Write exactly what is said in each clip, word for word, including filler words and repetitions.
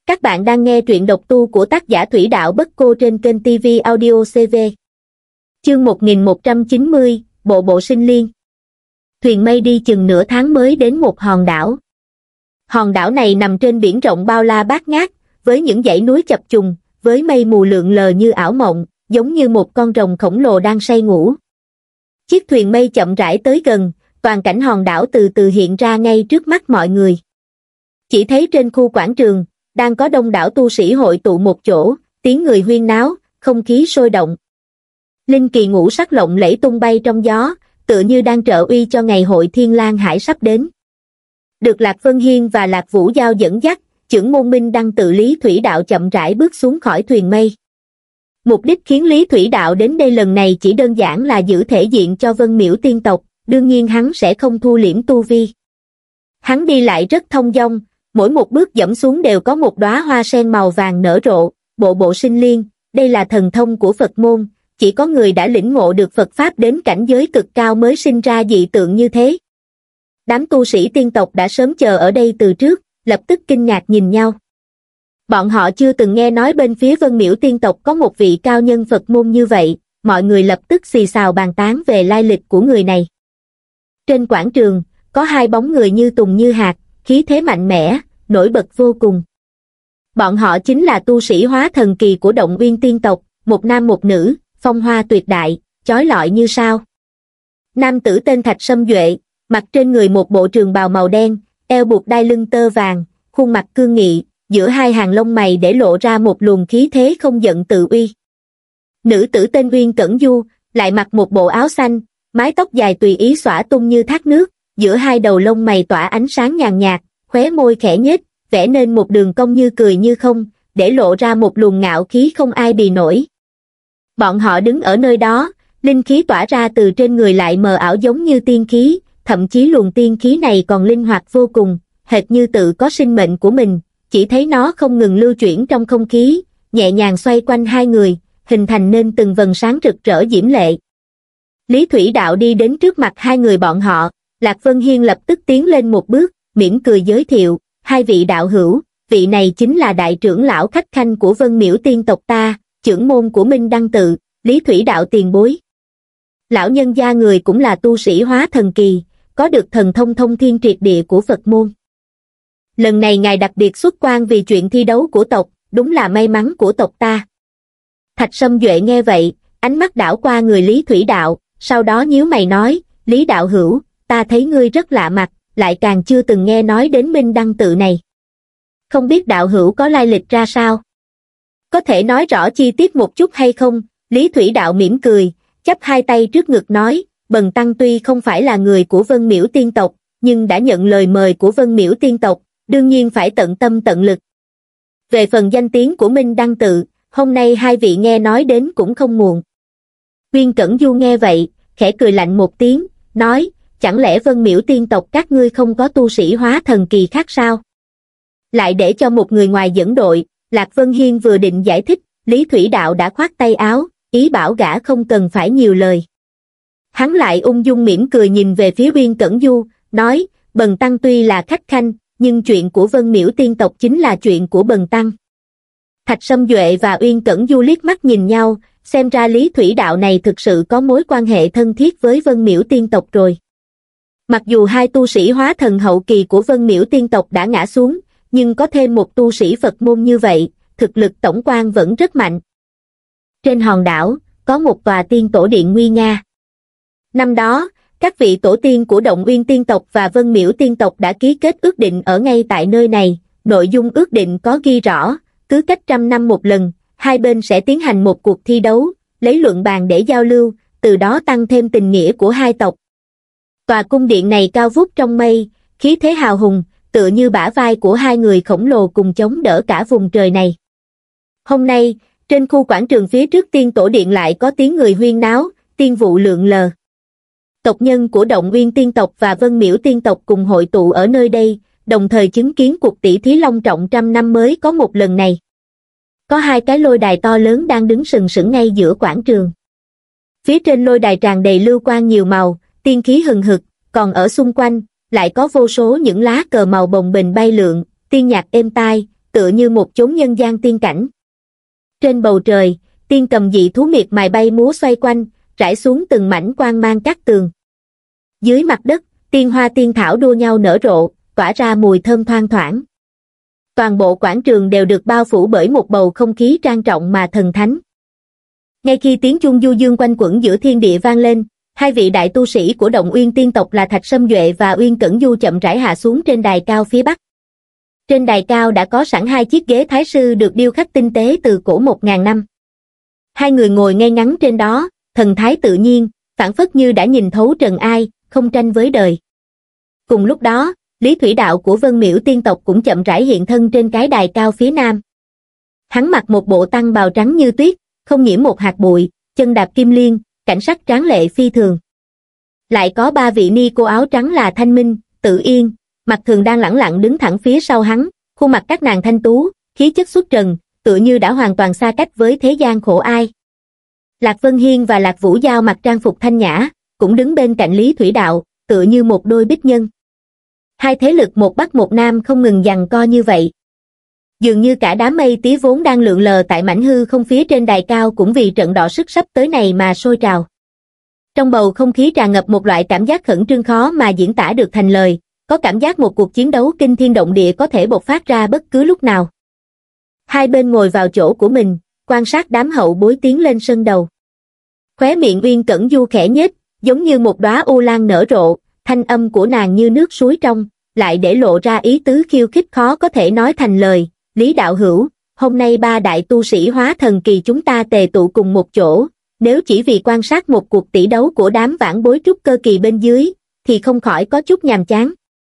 Các bạn đang nghe truyện độc tu của tác giả Thủy Đạo Bất Cô trên kênh ti vi Audio xê vê. Chương một nghìn một trăm chín mươi, Bộ Bộ Sinh Liên. Thuyền mây đi chừng nửa tháng mới đến một hòn đảo. Hòn đảo này nằm trên biển rộng bao la bát ngát, với những dãy núi chập trùng, với mây mù lượn lờ như ảo mộng, giống như một con rồng khổng lồ đang say ngủ. Chiếc thuyền mây chậm rãi tới gần, toàn cảnh hòn đảo từ từ hiện ra ngay trước mắt mọi người. Chỉ thấy trên khu quảng trường, đang có đông đảo tu sĩ hội tụ một chỗ, tiếng người huyên náo, không khí sôi động. Linh kỳ ngũ sắc lộng lẫy tung bay trong gió, tựa như đang trợ uy cho ngày hội Thiên Lang Hải sắp đến. Được Lạc Vân Hiên và Lạc Vũ Giao dẫn dắt, chưởng môn Minh Đăng tự Lý Thủy Đạo chậm rãi bước xuống khỏi thuyền mây. Mục đích khiến Lý Thủy Đạo đến đây lần này chỉ đơn giản là giữ thể diện cho Vân Miễu tiên tộc, đương nhiên hắn sẽ không thu liễm tu vi. Hắn đi lại rất thông dong, mỗi một bước dẫm xuống đều có một đóa hoa sen màu vàng nở rộ, bộ bộ sinh liên, đây là thần thông của Phật môn, chỉ có người đã lĩnh ngộ được Phật Pháp đến cảnh giới cực cao mới sinh ra dị tượng như thế. Đám tu sĩ tiên tộc đã sớm chờ ở đây từ trước, lập tức kinh ngạc nhìn nhau. Bọn họ chưa từng nghe nói bên phía Vân Miễu tiên tộc có một vị cao nhân Phật môn như vậy, mọi người lập tức xì xào bàn tán về lai lịch của người này. Trên quảng trường, có hai bóng người như tùng như hạt, khí thế mạnh mẽ, nổi bật vô cùng. Bọn họ chính là tu sĩ hóa thần kỳ của Động Uyên tiên tộc, một nam một nữ, phong hoa tuyệt đại, chói lọi như sao. Nam tử tên Thạch Sâm Duệ, mặc trên người một bộ trường bào màu đen, eo buộc đai lưng tơ vàng, khuôn mặt cương nghị, giữa hai hàng lông mày để lộ ra một luồng khí thế không giận tự uy. Nữ tử tên Uyên Cẩn Du, lại mặc một bộ áo xanh, mái tóc dài tùy ý xõa tung như thác nước, giữa hai đầu lông mày tỏa ánh sáng nhàn nhạt, khóe môi khẽ nhếch, vẽ nên một đường cong như cười như không, để lộ ra một luồng ngạo khí không ai bì nổi. Bọn họ đứng ở nơi đó, linh khí tỏa ra từ trên người lại mờ ảo giống như tiên khí, thậm chí luồng tiên khí này còn linh hoạt vô cùng, hệt như tự có sinh mệnh của mình, chỉ thấy nó không ngừng lưu chuyển trong không khí, nhẹ nhàng xoay quanh hai người, hình thành nên từng vầng sáng rực rỡ diễm lệ. Lý Thủy Đạo đi đến trước mặt hai người bọn họ, Lạc Vân Hiên lập tức tiến lên một bước, mỉm cười giới thiệu, hai vị đạo hữu, vị này chính là đại trưởng lão khách khanh của Vân Miễu tiên tộc ta, trưởng môn của Minh Đăng tự, Lý Thủy Đạo tiền bối. Lão nhân gia người cũng là tu sĩ hóa thần kỳ, có được thần thông thông thiên triệt địa của Phật môn. Lần này ngài đặc biệt xuất quan vì chuyện thi đấu của tộc, đúng là may mắn của tộc ta. Thạch Sâm Duệ nghe vậy, ánh mắt đảo qua người Lý Thủy Đạo, sau đó nhíu mày nói, Lý đạo hữu, ta thấy ngươi rất lạ mặt, lại càng chưa từng nghe nói đến Minh Đăng tự này. Không biết đạo hữu có lai lịch ra sao? Có thể nói rõ chi tiết một chút hay không? Lý Thủy Đạo mỉm cười, chắp hai tay trước ngực nói, Bần tăng tuy không phải là người của Vân Miễu tiên tộc, nhưng đã nhận lời mời của Vân Miễu tiên tộc, đương nhiên phải tận tâm tận lực. Về phần danh tiếng của Minh Đăng tự, hôm nay hai vị nghe nói đến cũng không muộn. Uyên Cẩn Du nghe vậy, khẽ cười lạnh một tiếng, nói, chẳng lẽ Vân Miễu tiên tộc các ngươi không có tu sĩ hóa thần kỳ khác sao? Lại để cho một người ngoài dẫn đội, Lạc Vân Hiên vừa định giải thích, Lý Thủy Đạo đã khoát tay áo, ý bảo gã không cần phải nhiều lời. Hắn lại ung dung mỉm cười nhìn về phía Uyên Cẩn Du, nói, Bần tăng tuy là khách khanh, nhưng chuyện của Vân Miễu tiên tộc chính là chuyện của Bần tăng. Thạch Sâm Duệ và Uyên Cẩn Du liếc mắt nhìn nhau, xem ra Lý Thủy Đạo này thực sự có mối quan hệ thân thiết với Vân Miễu tiên tộc rồi. Mặc dù hai tu sĩ hóa thần hậu kỳ của Vân Miễu tiên tộc đã ngã xuống, nhưng có thêm một tu sĩ Phật môn như vậy, thực lực tổng quan vẫn rất mạnh. Trên hòn đảo, có một tòa tiên tổ điện nguy nga. Năm đó, các vị tổ tiên của Động Uyên tiên tộc và Vân Miễu tiên tộc đã ký kết ước định ở ngay tại nơi này, nội dung ước định có ghi rõ, cứ cách trăm năm một lần, hai bên sẽ tiến hành một cuộc thi đấu, lấy luận bàn để giao lưu, từ đó tăng thêm tình nghĩa của hai tộc. Tòa cung điện này cao vút trong mây, khí thế hào hùng, tựa như bả vai của hai người khổng lồ cùng chống đỡ cả vùng trời này. Hôm nay, trên khu quảng trường phía trước tiên tổ điện lại có tiếng người huyên náo, tiên vụ lượn lờ. Tộc nhân của Động Uyên tiên tộc và Vân Miễu tiên tộc cùng hội tụ ở nơi đây, đồng thời chứng kiến cuộc tỷ thí long trọng trăm năm mới có một lần này. Có hai cái lôi đài to lớn đang đứng sừng sững ngay giữa quảng trường. Phía trên lôi đài tràn đầy lưu quang nhiều màu, tiên khí hừng hực, còn ở xung quanh, lại có vô số những lá cờ màu bồng bềnh bay lượn, tiên nhạc êm tai, tựa như một chốn nhân gian tiên cảnh. Trên bầu trời, tiên cầm dị thú miệt mài bay múa xoay quanh, rải xuống từng mảnh quang mang cát tường. Dưới mặt đất, tiên hoa tiên thảo đua nhau nở rộ, tỏa ra mùi thơm thoang thoảng. Toàn bộ quảng trường đều được bao phủ bởi một bầu không khí trang trọng mà thần thánh. Ngay khi tiếng chuông du dương quanh quẩn giữa thiên địa vang lên, hai vị đại tu sĩ của Động Uyên tiên tộc là Thạch Sâm Duệ và Uyên Cẩn Du chậm rãi hạ xuống trên đài cao phía bắc. Trên đài cao đã có sẵn hai chiếc ghế thái sư được điêu khắc tinh tế từ cổ một ngàn năm. Hai người ngồi ngay ngắn trên đó, thần thái tự nhiên, phảng phất như đã nhìn thấu trần ai, không tranh với đời. Cùng lúc đó, Lý Thủy Đạo của Vân Miễu tiên tộc cũng chậm rãi hiện thân trên cái đài cao phía nam. Hắn mặc một bộ tăng bào trắng như tuyết, không nhiễm một hạt bụi, chân đạp kim liên, cảnh sắc tráng lệ phi thường. Lại có ba vị ni cô áo trắng là Thanh Minh, Tự Yên, Mặc Thường đang lẳng lặng đứng thẳng phía sau hắn, khuôn mặt các nàng thanh tú, khí chất xuất trần, tựa như đã hoàn toàn xa cách với thế gian khổ ai. Lạc Vân Hiên và Lạc Vũ Giao mặc trang phục thanh nhã, cũng đứng bên cạnh Lý Thủy Đạo, tựa như một đôi bích nhân. Hai thế lực một bắc một nam không ngừng giằng co như vậy. Dường như cả đám mây tía vốn đang lượn lờ tại mảnh hư không phía trên đài cao cũng vì trận đọ sức sắp tới này mà sôi trào. Trong bầu không khí tràn ngập một loại cảm giác khẩn trương khó mà diễn tả được thành lời, có cảm giác một cuộc chiến đấu kinh thiên động địa có thể bộc phát ra bất cứ lúc nào. Hai bên ngồi vào chỗ của mình, quan sát đám hậu bối tiến lên sân đầu. Khóe miệng Uyên Cẩn Du khẽ nhếch, giống như một đóa u lan nở rộ, thanh âm của nàng như nước suối trong, lại để lộ ra ý tứ khiêu khích khó có thể nói thành lời. Lý đạo hữu, hôm nay ba đại tu sĩ hóa thần kỳ chúng ta tề tụ cùng một chỗ, nếu chỉ vì quan sát một cuộc tỷ đấu của đám vãn bối trúc cơ kỳ bên dưới, thì không khỏi có chút nhàm chán.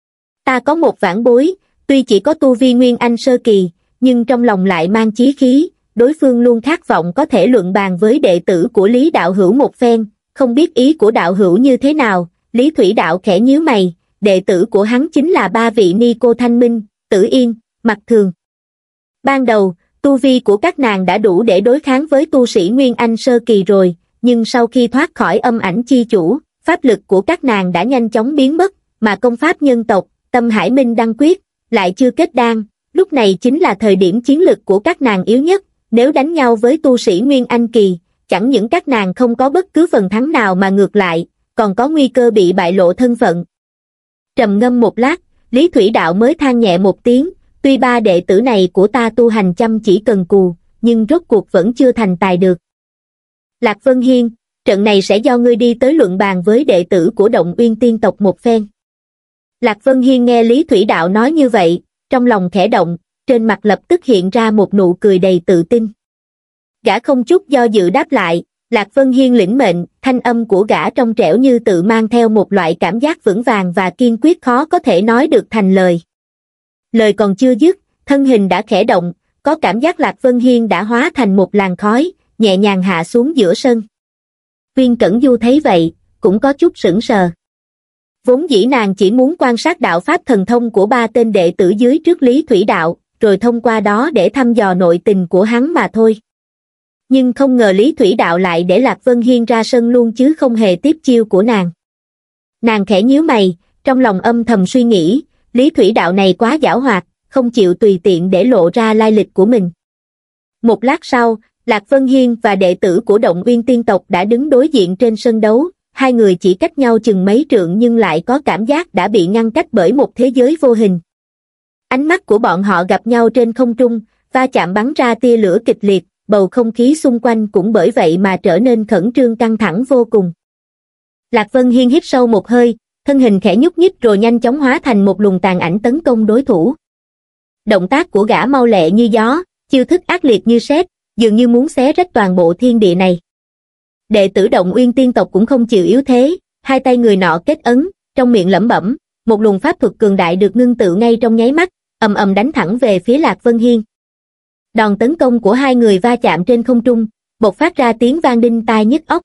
Ta có một vãn bối, tuy chỉ có tu vi nguyên anh sơ kỳ, nhưng trong lòng lại mang chí khí, đối phương luôn khát vọng có thể luận bàn với đệ tử của Lý đạo hữu một phen, không biết ý của đạo hữu như thế nào. Lý Thủy Đạo khẽ nhíu mày, đệ tử của hắn chính là ba vị ni cô Thanh Minh, Tử Yên, Mặc Thường. Ban đầu, tu vi của các nàng đã đủ để đối kháng với tu sĩ Nguyên Anh sơ kỳ rồi, nhưng sau khi thoát khỏi âm ảnh chi chủ, pháp lực của các nàng đã nhanh chóng biến mất, mà công pháp nhân tộc, Tâm Hải Minh Đăng Quyết, lại chưa kết đan, lúc này chính là thời điểm chiến lực của các nàng yếu nhất, nếu đánh nhau với tu sĩ Nguyên Anh kỳ, chẳng những các nàng không có bất cứ phần thắng nào mà ngược lại, còn có nguy cơ bị bại lộ thân phận. Trầm ngâm một lát, Lý Thủy Đạo mới than nhẹ một tiếng, tuy ba đệ tử này của ta tu hành chăm chỉ cần cù, nhưng rốt cuộc vẫn chưa thành tài được. Lạc Vân Hiên, trận này sẽ do ngươi đi tới luận bàn với đệ tử của Động Uyên tiên tộc một phen. Lạc Vân Hiên nghe Lý Thủy Đạo nói như vậy, trong lòng khẽ động, trên mặt lập tức hiện ra một nụ cười đầy tự tin. Gã không chút do dự đáp lại, Lạc Vân Hiên lĩnh mệnh, thanh âm của gã trong trẻo như tự mang theo một loại cảm giác vững vàng và kiên quyết khó có thể nói được thành lời. Lời còn chưa dứt, thân hình đã khẽ động, có cảm giác Lạc Vân Hiên đã hóa thành một làn khói, nhẹ nhàng hạ xuống giữa sân. Uyên Cẩn Du thấy vậy, cũng có chút sững sờ. Vốn dĩ nàng chỉ muốn quan sát đạo pháp thần thông của ba tên đệ tử dưới trước Lý Thủy Đạo, rồi thông qua đó để thăm dò nội tình của hắn mà thôi. Nhưng không ngờ Lý Thủy Đạo lại để Lạc Vân Hiên ra sân luôn chứ không hề tiếp chiêu của nàng. Nàng khẽ nhíu mày, trong lòng âm thầm suy nghĩ, Lý Thủy Đạo này quá giảo hoạt, không chịu tùy tiện để lộ ra lai lịch của mình. Một lát sau, Lạc Vân Hiên và đệ tử của Động Uyên tiên tộc đã đứng đối diện trên sân đấu, hai người chỉ cách nhau chừng mấy trượng nhưng lại có cảm giác đã bị ngăn cách bởi một thế giới vô hình. Ánh mắt của bọn họ gặp nhau trên không trung, va chạm bắn ra tia lửa kịch liệt, bầu không khí xung quanh cũng bởi vậy mà trở nên khẩn trương căng thẳng vô cùng. Lạc Vân Hiên hít sâu một hơi, thân hình khẽ nhúc nhích rồi nhanh chóng hóa thành một luồng tàn ảnh tấn công đối thủ. Động tác của gã mau lẹ như gió, chiêu thức ác liệt như sét, dường như muốn xé rách toàn bộ thiên địa này. Đệ tử Động Uyên tiên tộc cũng không chịu yếu thế, hai tay người nọ kết ấn, trong miệng lẩm bẩm, một luồng pháp thuật cường đại được ngưng tụ ngay trong nháy mắt, ầm ầm đánh thẳng về phía Lạc Vân Hiên. Đòn tấn công của hai người va chạm trên không trung, bộc phát ra tiếng vang đinh tai nhức óc.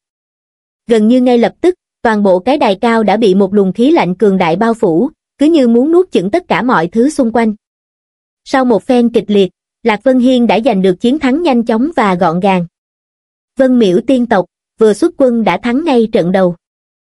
Gần như ngay lập tức, toàn bộ cái đài cao đã bị một luồng khí lạnh cường đại bao phủ, cứ như muốn nuốt chửng tất cả mọi thứ xung quanh. Sau một phen kịch liệt, Lạc Vân Hiên đã giành được chiến thắng nhanh chóng và gọn gàng. Vân Miễu tiên tộc vừa xuất quân đã thắng ngay trận đầu.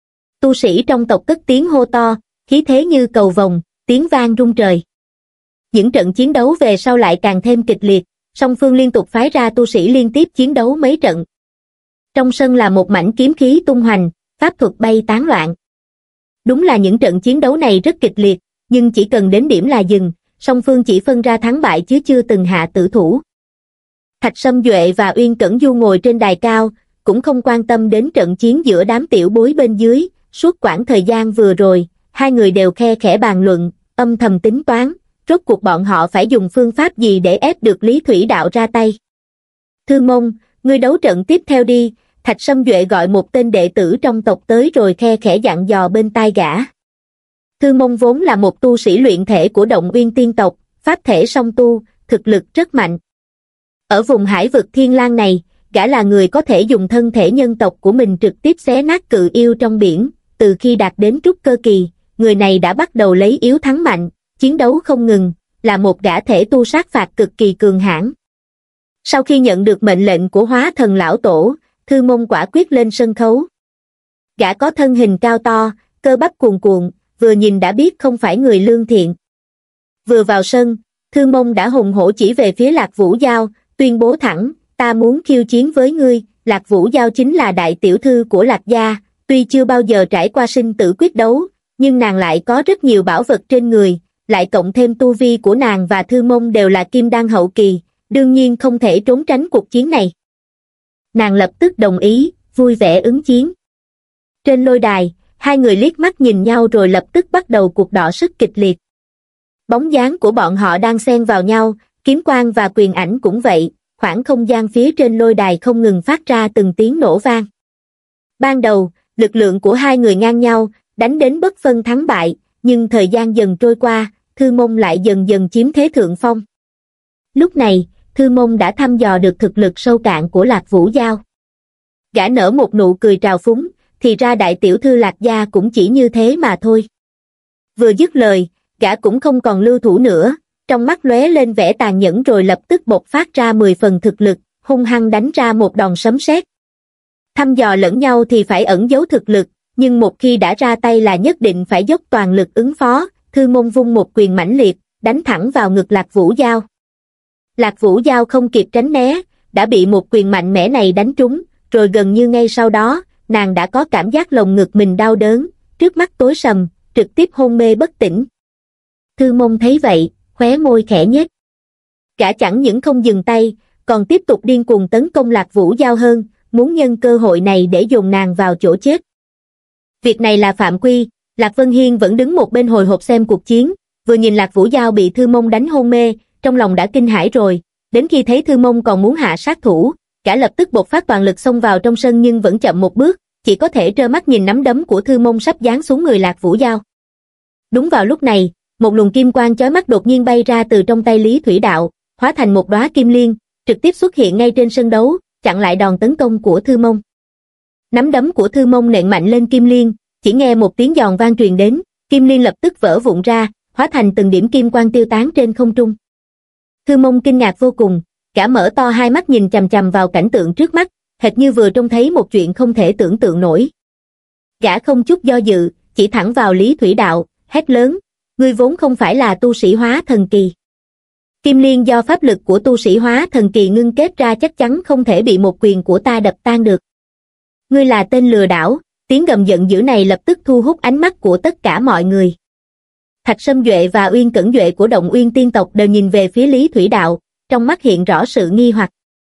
Tu sĩ trong tộc cất tiếng hô to, khí thế như cầu vồng, tiếng vang rung trời. Những trận chiến đấu về sau lại càng thêm kịch liệt, song phương liên tục phái ra tu sĩ liên tiếp chiến đấu mấy trận. Trong sân là một mảnh kiếm khí tung hoành, pháp thuật bay tán loạn. Đúng là những trận chiến đấu này rất kịch liệt, nhưng chỉ cần đến điểm là dừng, song phương chỉ phân ra thắng bại chứ chưa từng hạ tử thủ. Thạch Sâm Duệ và Uyên Cẩn Du ngồi trên đài cao, cũng không quan tâm đến trận chiến giữa đám tiểu bối bên dưới. Suốt quãng thời gian vừa rồi, hai người đều khe khẽ bàn luận, âm thầm tính toán, rốt cuộc bọn họ phải dùng phương pháp gì để ép được Lý Thủy Đạo ra tay. Thư Mông, ngươi đấu trận tiếp theo đi. Thạch Sâm Duệ gọi một tên đệ tử trong tộc tới rồi khe khẽ dặn dò bên tai gã. Thư Mông vốn là một tu sĩ luyện thể của Động Uyên Tiên tộc, pháp thể song tu, thực lực rất mạnh. Ở vùng hải vực Thiên Lang này, gã là người có thể dùng thân thể nhân tộc của mình trực tiếp xé nát cự yêu trong biển. Từ khi đạt đến trúc cơ kỳ, người này đã bắt đầu lấy yếu thắng mạnh, chiến đấu không ngừng, là một gã thể tu sát phạt cực kỳ cường hãn. Sau khi nhận được mệnh lệnh của Hóa Thần lão tổ, Thư Mông quả quyết lên sân khấu. Gã có thân hình cao to, cơ bắp cuồn cuộn, vừa nhìn đã biết không phải người lương thiện. Vừa vào sân, Thư Mông đã hùng hổ chỉ về phía Lạc Vũ Giao, tuyên bố thẳng, ta muốn khiêu chiến với ngươi. Lạc Vũ Giao chính là đại tiểu thư của Lạc gia, tuy chưa bao giờ trải qua sinh tử quyết đấu, nhưng nàng lại có rất nhiều bảo vật trên người, lại cộng thêm tu vi của nàng và Thư Mông đều là kim đan hậu kỳ, đương nhiên không thể trốn tránh cuộc chiến này. Nàng lập tức đồng ý, vui vẻ ứng chiến. Trên lôi đài, hai người liếc mắt nhìn nhau rồi lập tức bắt đầu cuộc đọ sức kịch liệt. Bóng dáng của bọn họ đang xen vào nhau, kiếm quang và quyền ảnh cũng vậy, khoảng không gian phía trên lôi đài không ngừng phát ra từng tiếng nổ vang. Ban đầu, lực lượng của hai người ngang nhau, đánh đến bất phân thắng bại, nhưng thời gian dần trôi qua, Thư Mông lại dần dần chiếm thế thượng phong. Lúc này, Thư Mông đã thăm dò được thực lực sâu cạn của Lạc Vũ Giao. Gã nở một nụ cười trào phúng, thì ra đại tiểu thư Lạc gia cũng chỉ như thế mà thôi. Vừa dứt lời, gã cũng không còn lưu thủ nữa, trong mắt lóe lên vẻ tàn nhẫn rồi lập tức bộc phát ra mười phần thực lực, hung hăng đánh ra một đòn sấm sét. Thăm dò lẫn nhau thì phải ẩn giấu thực lực, nhưng một khi đã ra tay là nhất định phải dốc toàn lực ứng phó. Thư Mông vung một quyền mãnh liệt, đánh thẳng vào ngực Lạc Vũ Giao. Lạc Vũ Giao không kịp tránh né, đã bị một quyền mạnh mẽ này đánh trúng, rồi gần như ngay sau đó, nàng đã có cảm giác lồng ngực mình đau đớn, trước mắt tối sầm, trực tiếp hôn mê bất tỉnh. Thư Mông thấy vậy, khóe môi khẽ nhếch. Gã chẳng những không dừng tay, còn tiếp tục điên cuồng tấn công Lạc Vũ Giao hơn, muốn nhân cơ hội này để dồn nàng vào chỗ chết. Việc này là phạm quy, Lạc Vân Hiên vẫn đứng một bên hồi hộp xem cuộc chiến, vừa nhìn Lạc Vũ Giao bị Thư Mông đánh hôn mê, trong lòng đã kinh hãi rồi, đến khi thấy Thư Mông còn muốn hạ sát thủ, gã lập tức bộc phát toàn lực xông vào trong sân nhưng vẫn chậm một bước, chỉ có thể trơ mắt nhìn nắm đấm của Thư Mông sắp giáng xuống người Lạc Vũ Giao. Đúng vào lúc này, một luồng kim quang chói mắt đột nhiên bay ra từ trong tay Lý Thủy Đạo, hóa thành một đóa kim liên, trực tiếp xuất hiện ngay trên sân đấu, chặn lại đòn tấn công của Thư Mông. Nắm đấm của Thư Mông nện mạnh lên kim liên, chỉ nghe một tiếng giòn vang truyền đến, kim liên lập tức vỡ vụn ra, hóa thành từng điểm kim quang tiêu tán trên không trung. Thư Mông kinh ngạc vô cùng, gã mở to hai mắt nhìn chằm chằm vào cảnh tượng trước mắt, hệt như vừa trông thấy một chuyện không thể tưởng tượng nổi. Gã không chút do dự, chỉ thẳng vào Lý Thủy Đạo, hét lớn, ngươi vốn không phải là tu sĩ hóa thần kỳ. Kim liên do pháp lực của tu sĩ hóa thần kỳ ngưng kết ra chắc chắn không thể bị một quyền của ta đập tan được. Ngươi là tên lừa đảo. Tiếng gầm giận dữ này lập tức thu hút ánh mắt của tất cả mọi người. Thạch Sâm Duệ và Uyên Cẩn Duệ của Động Uyên Tiên tộc đều nhìn về phía Lý Thủy Đạo, trong mắt hiện rõ sự nghi hoặc.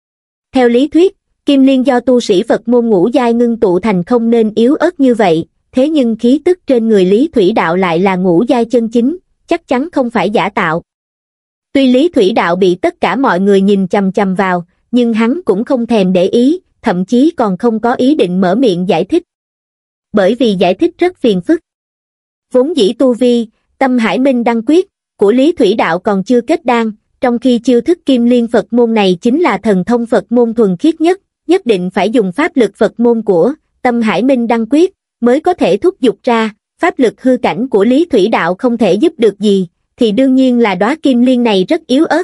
Theo lý thuyết, kim liên do tu sĩ Phật môn ngũ giai ngưng tụ thành không nên yếu ớt như vậy, thế nhưng khí tức trên người Lý Thủy Đạo lại là ngũ giai chân chính, chắc chắn không phải giả tạo. Tuy Lý Thủy Đạo bị tất cả mọi người nhìn chằm chằm vào, nhưng hắn cũng không thèm để ý, thậm chí còn không có ý định mở miệng giải thích. Bởi vì giải thích rất phiền phức. Vốn dĩ tu vi, Tâm Hải Minh Đăng Quyết, của Lý Thủy Đạo còn chưa kết đan, trong khi chiêu thức kim liên Phật môn này chính là thần thông Phật môn thuần khiết nhất, nhất định phải dùng pháp lực Phật môn của Tâm Hải Minh Đăng Quyết, mới có thể thúc giục ra, pháp lực hư cảnh của Lý Thủy Đạo không thể giúp được gì, thì đương nhiên là đóa kim liên này rất yếu ớt.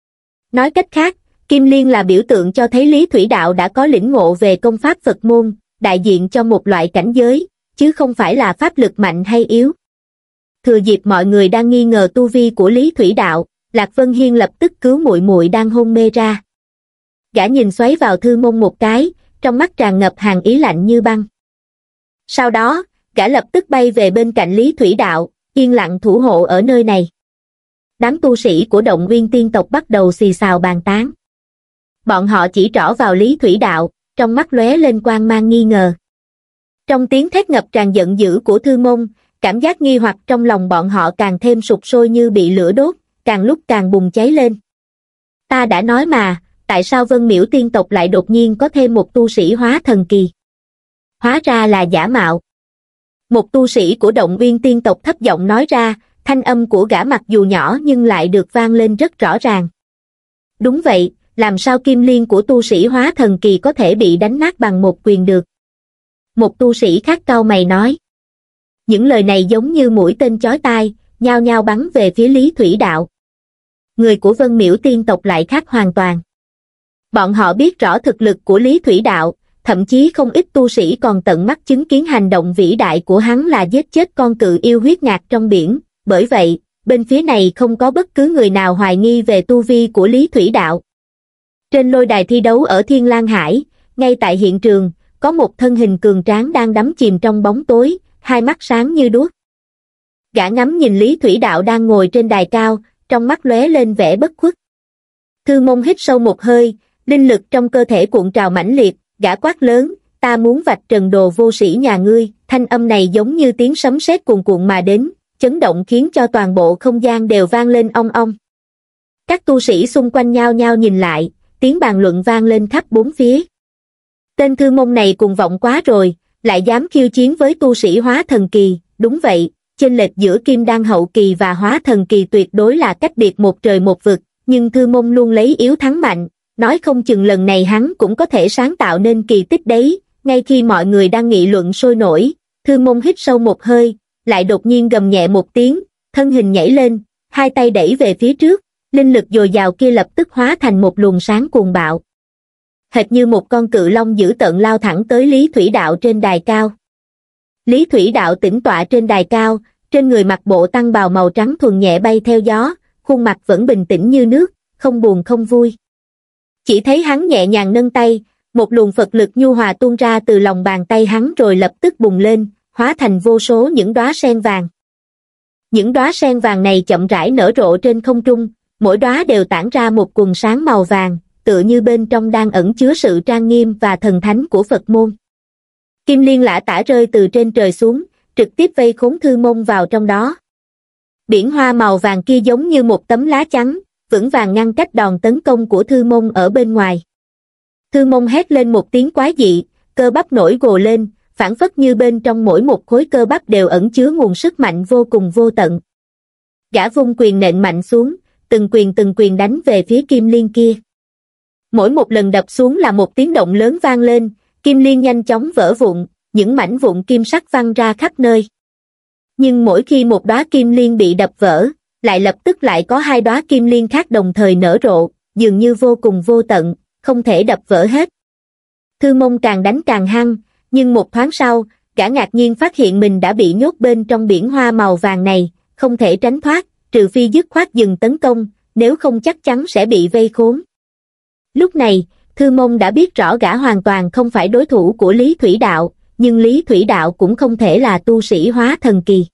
Nói cách khác, kim liên là biểu tượng cho thấy Lý Thủy Đạo đã có lĩnh ngộ về công pháp Phật môn, đại diện cho một loại cảnh giới, chứ không phải là pháp lực mạnh hay yếu. Thừa dịp mọi người đang nghi ngờ tu vi của Lý Thủy Đạo, Lạc Vân Hiên lập tức cứu muội muội đang hôn mê ra. Gã nhìn xoáy vào Thư Mông một cái, trong mắt tràn ngập hàn ý lạnh như băng. Sau đó, gã lập tức bay về bên cạnh Lý Thủy Đạo, yên lặng thủ hộ ở nơi này. Đám tu sĩ của Động Uyên Tiên tộc bắt đầu xì xào bàn tán. Bọn họ chỉ trỏ vào Lý Thủy Đạo, trong mắt lóe lên quang mang nghi ngờ. Trong tiếng thét ngập tràn giận dữ của Thư Mông, cảm giác nghi hoặc trong lòng bọn họ càng thêm sục sôi như bị lửa đốt, càng lúc càng bùng cháy lên. Ta đã nói mà, tại sao Vân Miễu Tiên tộc lại đột nhiên có thêm một tu sĩ hóa thần kỳ? Hóa ra là giả mạo. Một tu sĩ của Động Uyên Tiên tộc thấp giọng nói ra, thanh âm của gã mặc dù nhỏ nhưng lại được vang lên rất rõ ràng. Đúng vậy, làm sao kim liên của tu sĩ hóa thần kỳ có thể bị đánh nát bằng một quyền được? Một tu sĩ khác cau mày nói. Những lời này giống như mũi tên chói tai, nhao nhao bắn về phía Lý Thủy Đạo. Người của Vân Miễu Tiên tộc lại khác hoàn toàn. Bọn họ biết rõ thực lực của Lý Thủy Đạo, thậm chí không ít tu sĩ còn tận mắt chứng kiến hành động vĩ đại của hắn là giết chết con cự yêu huyết ngạc trong biển, bởi vậy, bên phía này không có bất cứ người nào hoài nghi về tu vi của Lý Thủy Đạo. Trên lôi đài thi đấu ở Thiên Lang Hải, ngay tại hiện trường, có một thân hình cường tráng đang đắm chìm trong bóng tối, hai mắt sáng như đuốc. Gã ngắm nhìn Lý Thủy Đạo đang ngồi trên đài cao, trong mắt lóe lên vẻ bất khuất. Thư Mông hít sâu một hơi, linh lực trong cơ thể cuộn trào mãnh liệt, gã quát lớn, ta muốn vạch trần đồ vô sĩ nhà ngươi, thanh âm này giống như tiếng sấm sét cuồn cuộn mà đến, chấn động khiến cho toàn bộ không gian đều vang lên ong ong. Các tu sĩ xung quanh nhao nhao nhìn lại, tiếng bàn luận vang lên khắp bốn phía. Tên Thư Mông này cuồng vọng quá rồi, lại dám khiêu chiến với tu sĩ hóa thần kỳ, đúng vậy, chênh lệch giữa kim đan hậu kỳ và hóa thần kỳ tuyệt đối là cách biệt một trời một vực, nhưng Thư Mông luôn lấy yếu thắng mạnh, nói không chừng lần này hắn cũng có thể sáng tạo nên kỳ tích đấy. Ngay khi mọi người đang nghị luận sôi nổi, Thư Mông hít sâu một hơi, lại đột nhiên gầm nhẹ một tiếng, thân hình nhảy lên, hai tay đẩy về phía trước, linh lực dồi dào kia lập tức hóa thành một luồng sáng cuồng bạo. Hệt như một con cự long dữ tợn lao thẳng tới Lý Thủy Đạo trên đài cao. Lý Thủy Đạo tĩnh tọa trên đài cao, trên người mặc bộ tăng bào màu trắng thuần nhẹ bay theo gió, khuôn mặt vẫn bình tĩnh như nước, không buồn không vui. Chỉ thấy hắn nhẹ nhàng nâng tay, một luồng Phật lực nhu hòa tuôn ra từ lòng bàn tay hắn rồi lập tức bùng lên, hóa thành vô số những đóa sen vàng. Những đóa sen vàng này chậm rãi nở rộ trên không trung, mỗi đóa đều tản ra một quầng sáng màu vàng, tựa như bên trong đang ẩn chứa sự trang nghiêm và thần thánh của Phật môn. Kim liên lả tả rơi từ trên trời xuống, trực tiếp vây khốn Thư Mông vào trong đó. Biển hoa màu vàng kia giống như một tấm lá chắn, vững vàng ngăn cách đòn tấn công của Thư Mông ở bên ngoài. Thư Mông hét lên một tiếng quái dị, cơ bắp nổi gồ lên, phảng phất như bên trong mỗi một khối cơ bắp đều ẩn chứa nguồn sức mạnh vô cùng vô tận. Gã vung quyền nện mạnh xuống, từng quyền từng quyền đánh về phía kim liên kia. Mỗi một lần đập xuống là một tiếng động lớn vang lên, kim liên nhanh chóng vỡ vụn, những mảnh vụn kim sắc văng ra khắp nơi. Nhưng mỗi khi một đóa kim liên bị đập vỡ, lại lập tức lại có hai đóa kim liên khác đồng thời nở rộ, dường như vô cùng vô tận, không thể đập vỡ hết. Thư Mông càng đánh càng hăng, nhưng một thoáng sau, gã ngạc nhiên phát hiện mình đã bị nhốt bên trong biển hoa màu vàng này, không thể tránh thoát, trừ phi dứt khoát dừng tấn công, nếu không chắc chắn sẽ bị vây khốn. Lúc này, Thư Mông đã biết rõ gã hoàn toàn không phải đối thủ của Lý Thủy Đạo, nhưng Lý Thủy Đạo cũng không thể là tu sĩ hóa thần kỳ.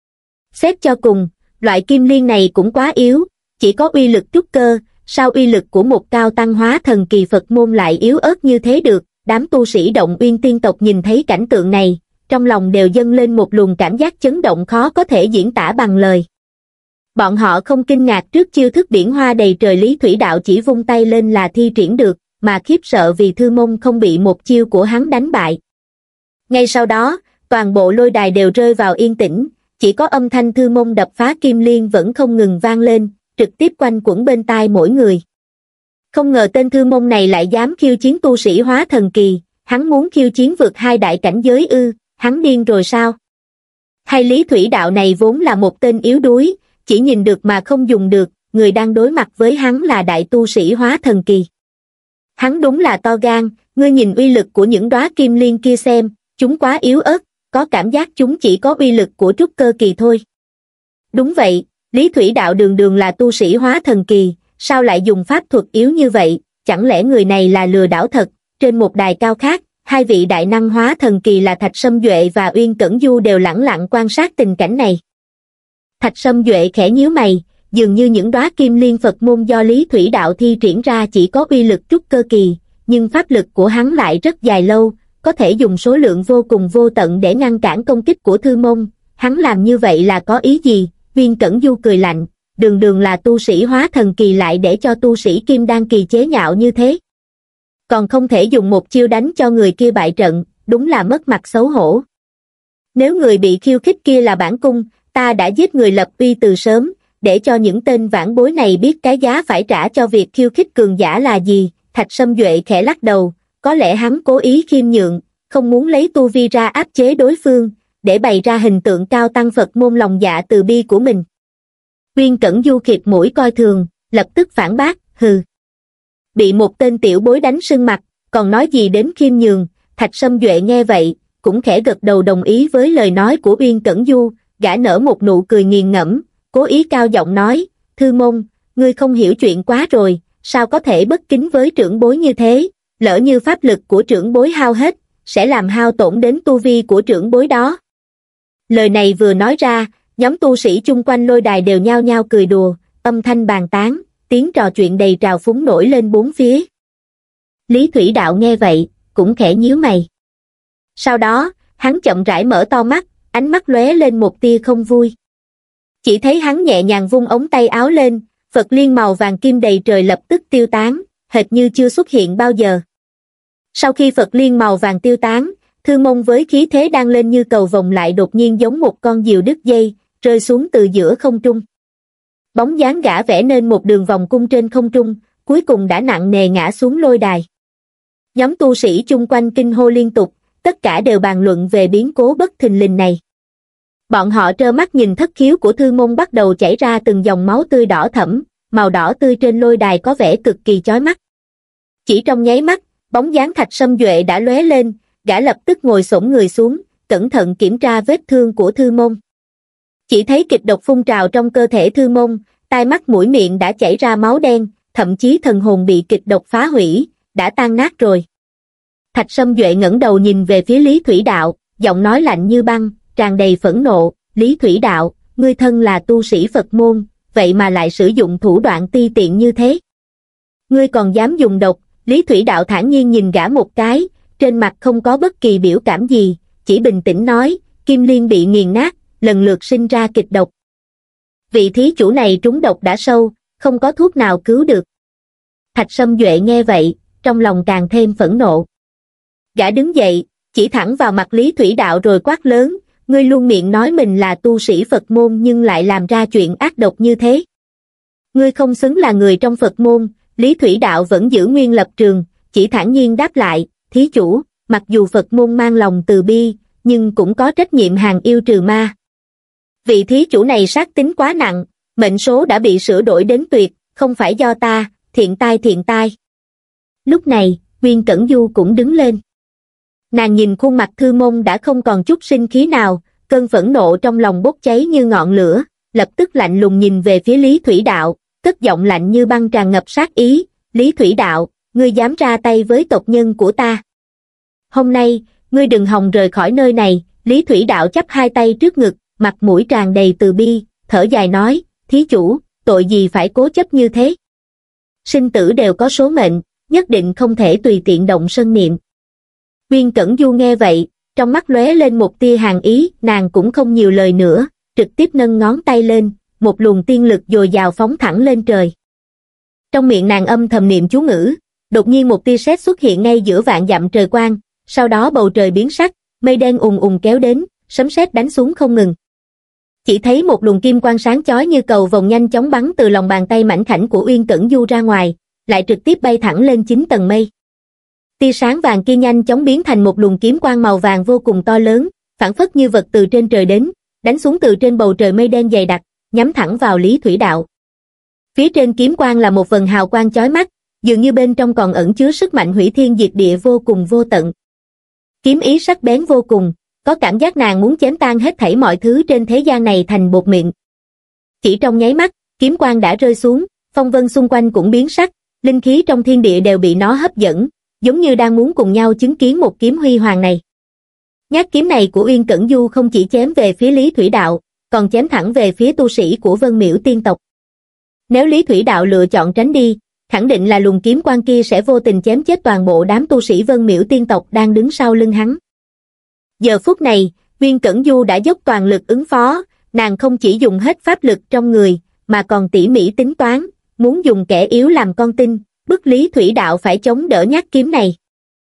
Xét cho cùng, loại kim liên này cũng quá yếu, chỉ có uy lực trúc cơ, sao uy lực của một cao tăng hóa thần kỳ Phật môn lại yếu ớt như thế được? Đám tu sĩ Động Uyên Tiên tộc nhìn thấy cảnh tượng này, trong lòng đều dâng lên một luồng cảm giác chấn động khó có thể diễn tả bằng lời. Bọn họ không kinh ngạc trước chiêu thức biển hoa đầy trời Lý Thủy Đạo chỉ vung tay lên là thi triển được, mà khiếp sợ vì Thư Mông không bị một chiêu của hắn đánh bại. Ngay sau đó, toàn bộ lôi đài đều rơi vào yên tĩnh, chỉ có âm thanh Thư Mông đập phá kim liên vẫn không ngừng vang lên, trực tiếp quanh quẩn bên tai mỗi người. Không ngờ tên Thư Mông này lại dám khiêu chiến tu sĩ hóa thần kỳ, hắn muốn khiêu chiến vượt hai đại cảnh giới ư, hắn điên rồi sao? Hay Lý Thủy Đạo này vốn là một tên yếu đuối, chỉ nhìn được mà không dùng được, người đang đối mặt với hắn là đại tu sĩ hóa thần kỳ. Hắn đúng là to gan, ngươi nhìn uy lực của những đóa kim liên kia xem, chúng quá yếu ớt, có cảm giác chúng chỉ có uy lực của trúc cơ kỳ thôi. Đúng vậy, Lý Thủy Đạo đường đường là tu sĩ hóa thần kỳ, sao lại dùng pháp thuật yếu như vậy, chẳng lẽ người này là lừa đảo thật? Trên một đài cao khác, hai vị đại năng hóa thần kỳ là Thạch Sâm Duệ và Uyên Cẩn Du đều lẳng lặng quan sát tình cảnh này. Thạch Sâm Duệ khẽ nhíu mày, dường như những đóa kim liên Phật môn do Lý Thủy Đạo thi triển ra chỉ có uy lực trúc cơ kỳ, nhưng pháp lực của hắn lại rất dài lâu, có thể dùng số lượng vô cùng vô tận để ngăn cản công kích của Thư Mông. Hắn làm như vậy là có ý gì? Uyên Cẩn Du cười lạnh, đường đường là tu sĩ hóa thần kỳ lại để cho tu sĩ kim đan kỳ chế nhạo như thế. Còn không thể dùng một chiêu đánh cho người kia bại trận, đúng là mất mặt xấu hổ. Nếu người bị khiêu khích kia là bản cung, ta đã giết người lập uy từ sớm, để cho những tên vãn bối này biết cái giá phải trả cho việc khiêu khích cường giả là gì. Thạch Sâm Duệ khẽ lắc đầu, có lẽ hắn cố ý khiêm nhượng, không muốn lấy tu vi ra áp chế đối phương, để bày ra hình tượng cao tăng Phật môn lòng dạ từ bi của mình. Uyên Cẩn Du khịt mũi coi thường, lập tức phản bác, hừ. Bị một tên tiểu bối đánh sưng mặt, còn nói gì đến khiêm nhường. Thạch Sâm Duệ nghe vậy, cũng khẽ gật đầu đồng ý với lời nói của Uyên Cẩn Du, gã nở một nụ cười nghiền ngẫm, cố ý cao giọng nói, Thư Mông, ngươi không hiểu chuyện quá rồi, sao có thể bất kính với trưởng bối như thế, lỡ như pháp lực của trưởng bối hao hết, sẽ làm hao tổn đến tu vi của trưởng bối đó. Lời này vừa nói ra, nhóm tu sĩ chung quanh lôi đài đều nhao nhao cười đùa, âm thanh bàn tán, tiếng trò chuyện đầy trào phúng nổi lên bốn phía. Lý Thủy Đạo nghe vậy, cũng khẽ nhíu mày. Sau đó, hắn chậm rãi mở to mắt, ánh mắt lóe lên một tia không vui. Chỉ thấy hắn nhẹ nhàng vung ống tay áo lên, Phật liên màu vàng kim đầy trời lập tức tiêu tán, hệt như chưa xuất hiện bao giờ. Sau khi Phật liên màu vàng tiêu tán, Thư Mông với khí thế đang lên như cầu vồng lại đột nhiên giống một con diều đứt dây, rơi xuống từ giữa không trung. Bóng dáng gã vẽ nên một đường vòng cung trên không trung, cuối cùng đã nặng nề ngã xuống lôi đài. Nhóm tu sĩ chung quanh kinh hô liên tục, tất cả đều bàn luận về biến cố bất thình lình này. Bọn họ trơ mắt nhìn thất khiếu của Thư Mông bắt đầu chảy ra từng dòng máu tươi đỏ thẫm, màu đỏ tươi trên lôi đài có vẻ cực kỳ chói mắt. Chỉ trong nháy mắt, bóng dáng Thạch Sâm Duệ đã lóe lên, gã lập tức ngồi xổm người xuống, cẩn thận kiểm tra vết thương của Thư Mông. Chỉ thấy kịch độc phun trào trong cơ thể Thư Mông, tai mắt mũi miệng đã chảy ra máu đen, thậm chí thần hồn bị kịch độc phá hủy, đã tan nát rồi. Thạch Sâm Duệ ngẩng đầu nhìn về phía Lý Thủy Đạo, giọng nói lạnh như băng, tràn đầy phẫn nộ, Lý Thủy Đạo, ngươi thân là tu sĩ Phật môn, vậy mà lại sử dụng thủ đoạn ti tiện như thế. Ngươi còn dám dùng độc? Lý Thủy Đạo thản nhiên nhìn gã một cái, trên mặt không có bất kỳ biểu cảm gì, chỉ bình tĩnh nói, kim liên bị nghiền nát, lần lượt sinh ra kịch độc. Vị thí chủ này trúng độc đã sâu, không có thuốc nào cứu được. Thạch Sâm Duệ nghe vậy, trong lòng càng thêm phẫn nộ. Gã đứng dậy, chỉ thẳng vào mặt Lý Thủy Đạo rồi quát lớn, ngươi luôn miệng nói mình là tu sĩ Phật môn nhưng lại làm ra chuyện ác độc như thế. Ngươi không xứng là người trong Phật môn. Lý Thủy Đạo vẫn giữ nguyên lập trường, chỉ thản nhiên đáp lại, thí chủ, mặc dù Phật môn mang lòng từ bi, nhưng cũng có trách nhiệm hàng yêu trừ ma. Vị thí chủ này sát tính quá nặng, mệnh số đã bị sửa đổi đến tuyệt, không phải do ta, thiện tai thiện tai. Lúc này, Uyên Cẩn Du cũng đứng lên. Nàng nhìn khuôn mặt Thư Mông đã không còn chút sinh khí nào, cơn phẫn nộ trong lòng bốc cháy như ngọn lửa, lập tức lạnh lùng nhìn về phía Lý Thủy Đạo, cất giọng lạnh như băng tràn ngập sát ý, Lý Thủy Đạo, ngươi dám ra tay với tộc nhân của ta. Hôm nay, ngươi đừng hòng rời khỏi nơi này. Lý Thủy Đạo chắp hai tay trước ngực, mặt mũi tràn đầy từ bi, thở dài nói, thí chủ, tội gì phải cố chấp như thế. Sinh tử đều có số mệnh, nhất định không thể tùy tiện động sân niệm. Uyên Cẩn Du nghe vậy, trong mắt lóe lên một tia hàn ý, nàng cũng không nhiều lời nữa, trực tiếp nâng ngón tay lên, một luồng tiên lực dồi dào phóng thẳng lên trời. Trong miệng nàng âm thầm niệm chú ngữ, đột nhiên một tia sét xuất hiện ngay giữa vạn dặm trời quang, sau đó bầu trời biến sắc, mây đen ùn ùn kéo đến, sấm sét đánh xuống không ngừng. Chỉ thấy một luồng kim quang sáng chói như cầu vồng nhanh chóng bắn từ lòng bàn tay mảnh khảnh của Uyên Cẩn Du ra ngoài, lại trực tiếp bay thẳng lên chín tầng mây. Tia sáng vàng kia nhanh chóng biến thành một luồng kiếm quang màu vàng vô cùng to lớn, phảng phất như vật từ trên trời đến, đánh xuống từ trên bầu trời mây đen dày đặc, nhắm thẳng vào Lý Thủy Đạo. Phía trên kiếm quang là một vầng hào quang chói mắt, dường như bên trong còn ẩn chứa sức mạnh hủy thiên diệt địa vô cùng vô tận. Kiếm ý sắc bén vô cùng, có cảm giác nàng muốn chém tan hết thảy mọi thứ trên thế gian này thành bột mịn. Chỉ trong nháy mắt, kiếm quang đã rơi xuống, phong vân xung quanh cũng biến sắc, linh khí trong thiên địa đều bị nó hấp dẫn, giống như đang muốn cùng nhau chứng kiến một kiếm huy hoàng này. Nhát kiếm này của Uyên Cẩn Du không chỉ chém về phía Lý Thủy Đạo, còn chém thẳng về phía tu sĩ của Vân Miễu tiên tộc. Nếu Lý Thủy Đạo lựa chọn tránh đi, khẳng định là luồng kiếm quang kia sẽ vô tình chém chết toàn bộ đám tu sĩ Vân Miễu tiên tộc đang đứng sau lưng hắn. Giờ phút này, Uyên Cẩn Du đã dốc toàn lực ứng phó, nàng không chỉ dùng hết pháp lực trong người, mà còn tỉ mỉ tính toán, muốn dùng kẻ yếu làm con tin, bức Lý Thủy Đạo phải chống đỡ nhát kiếm này.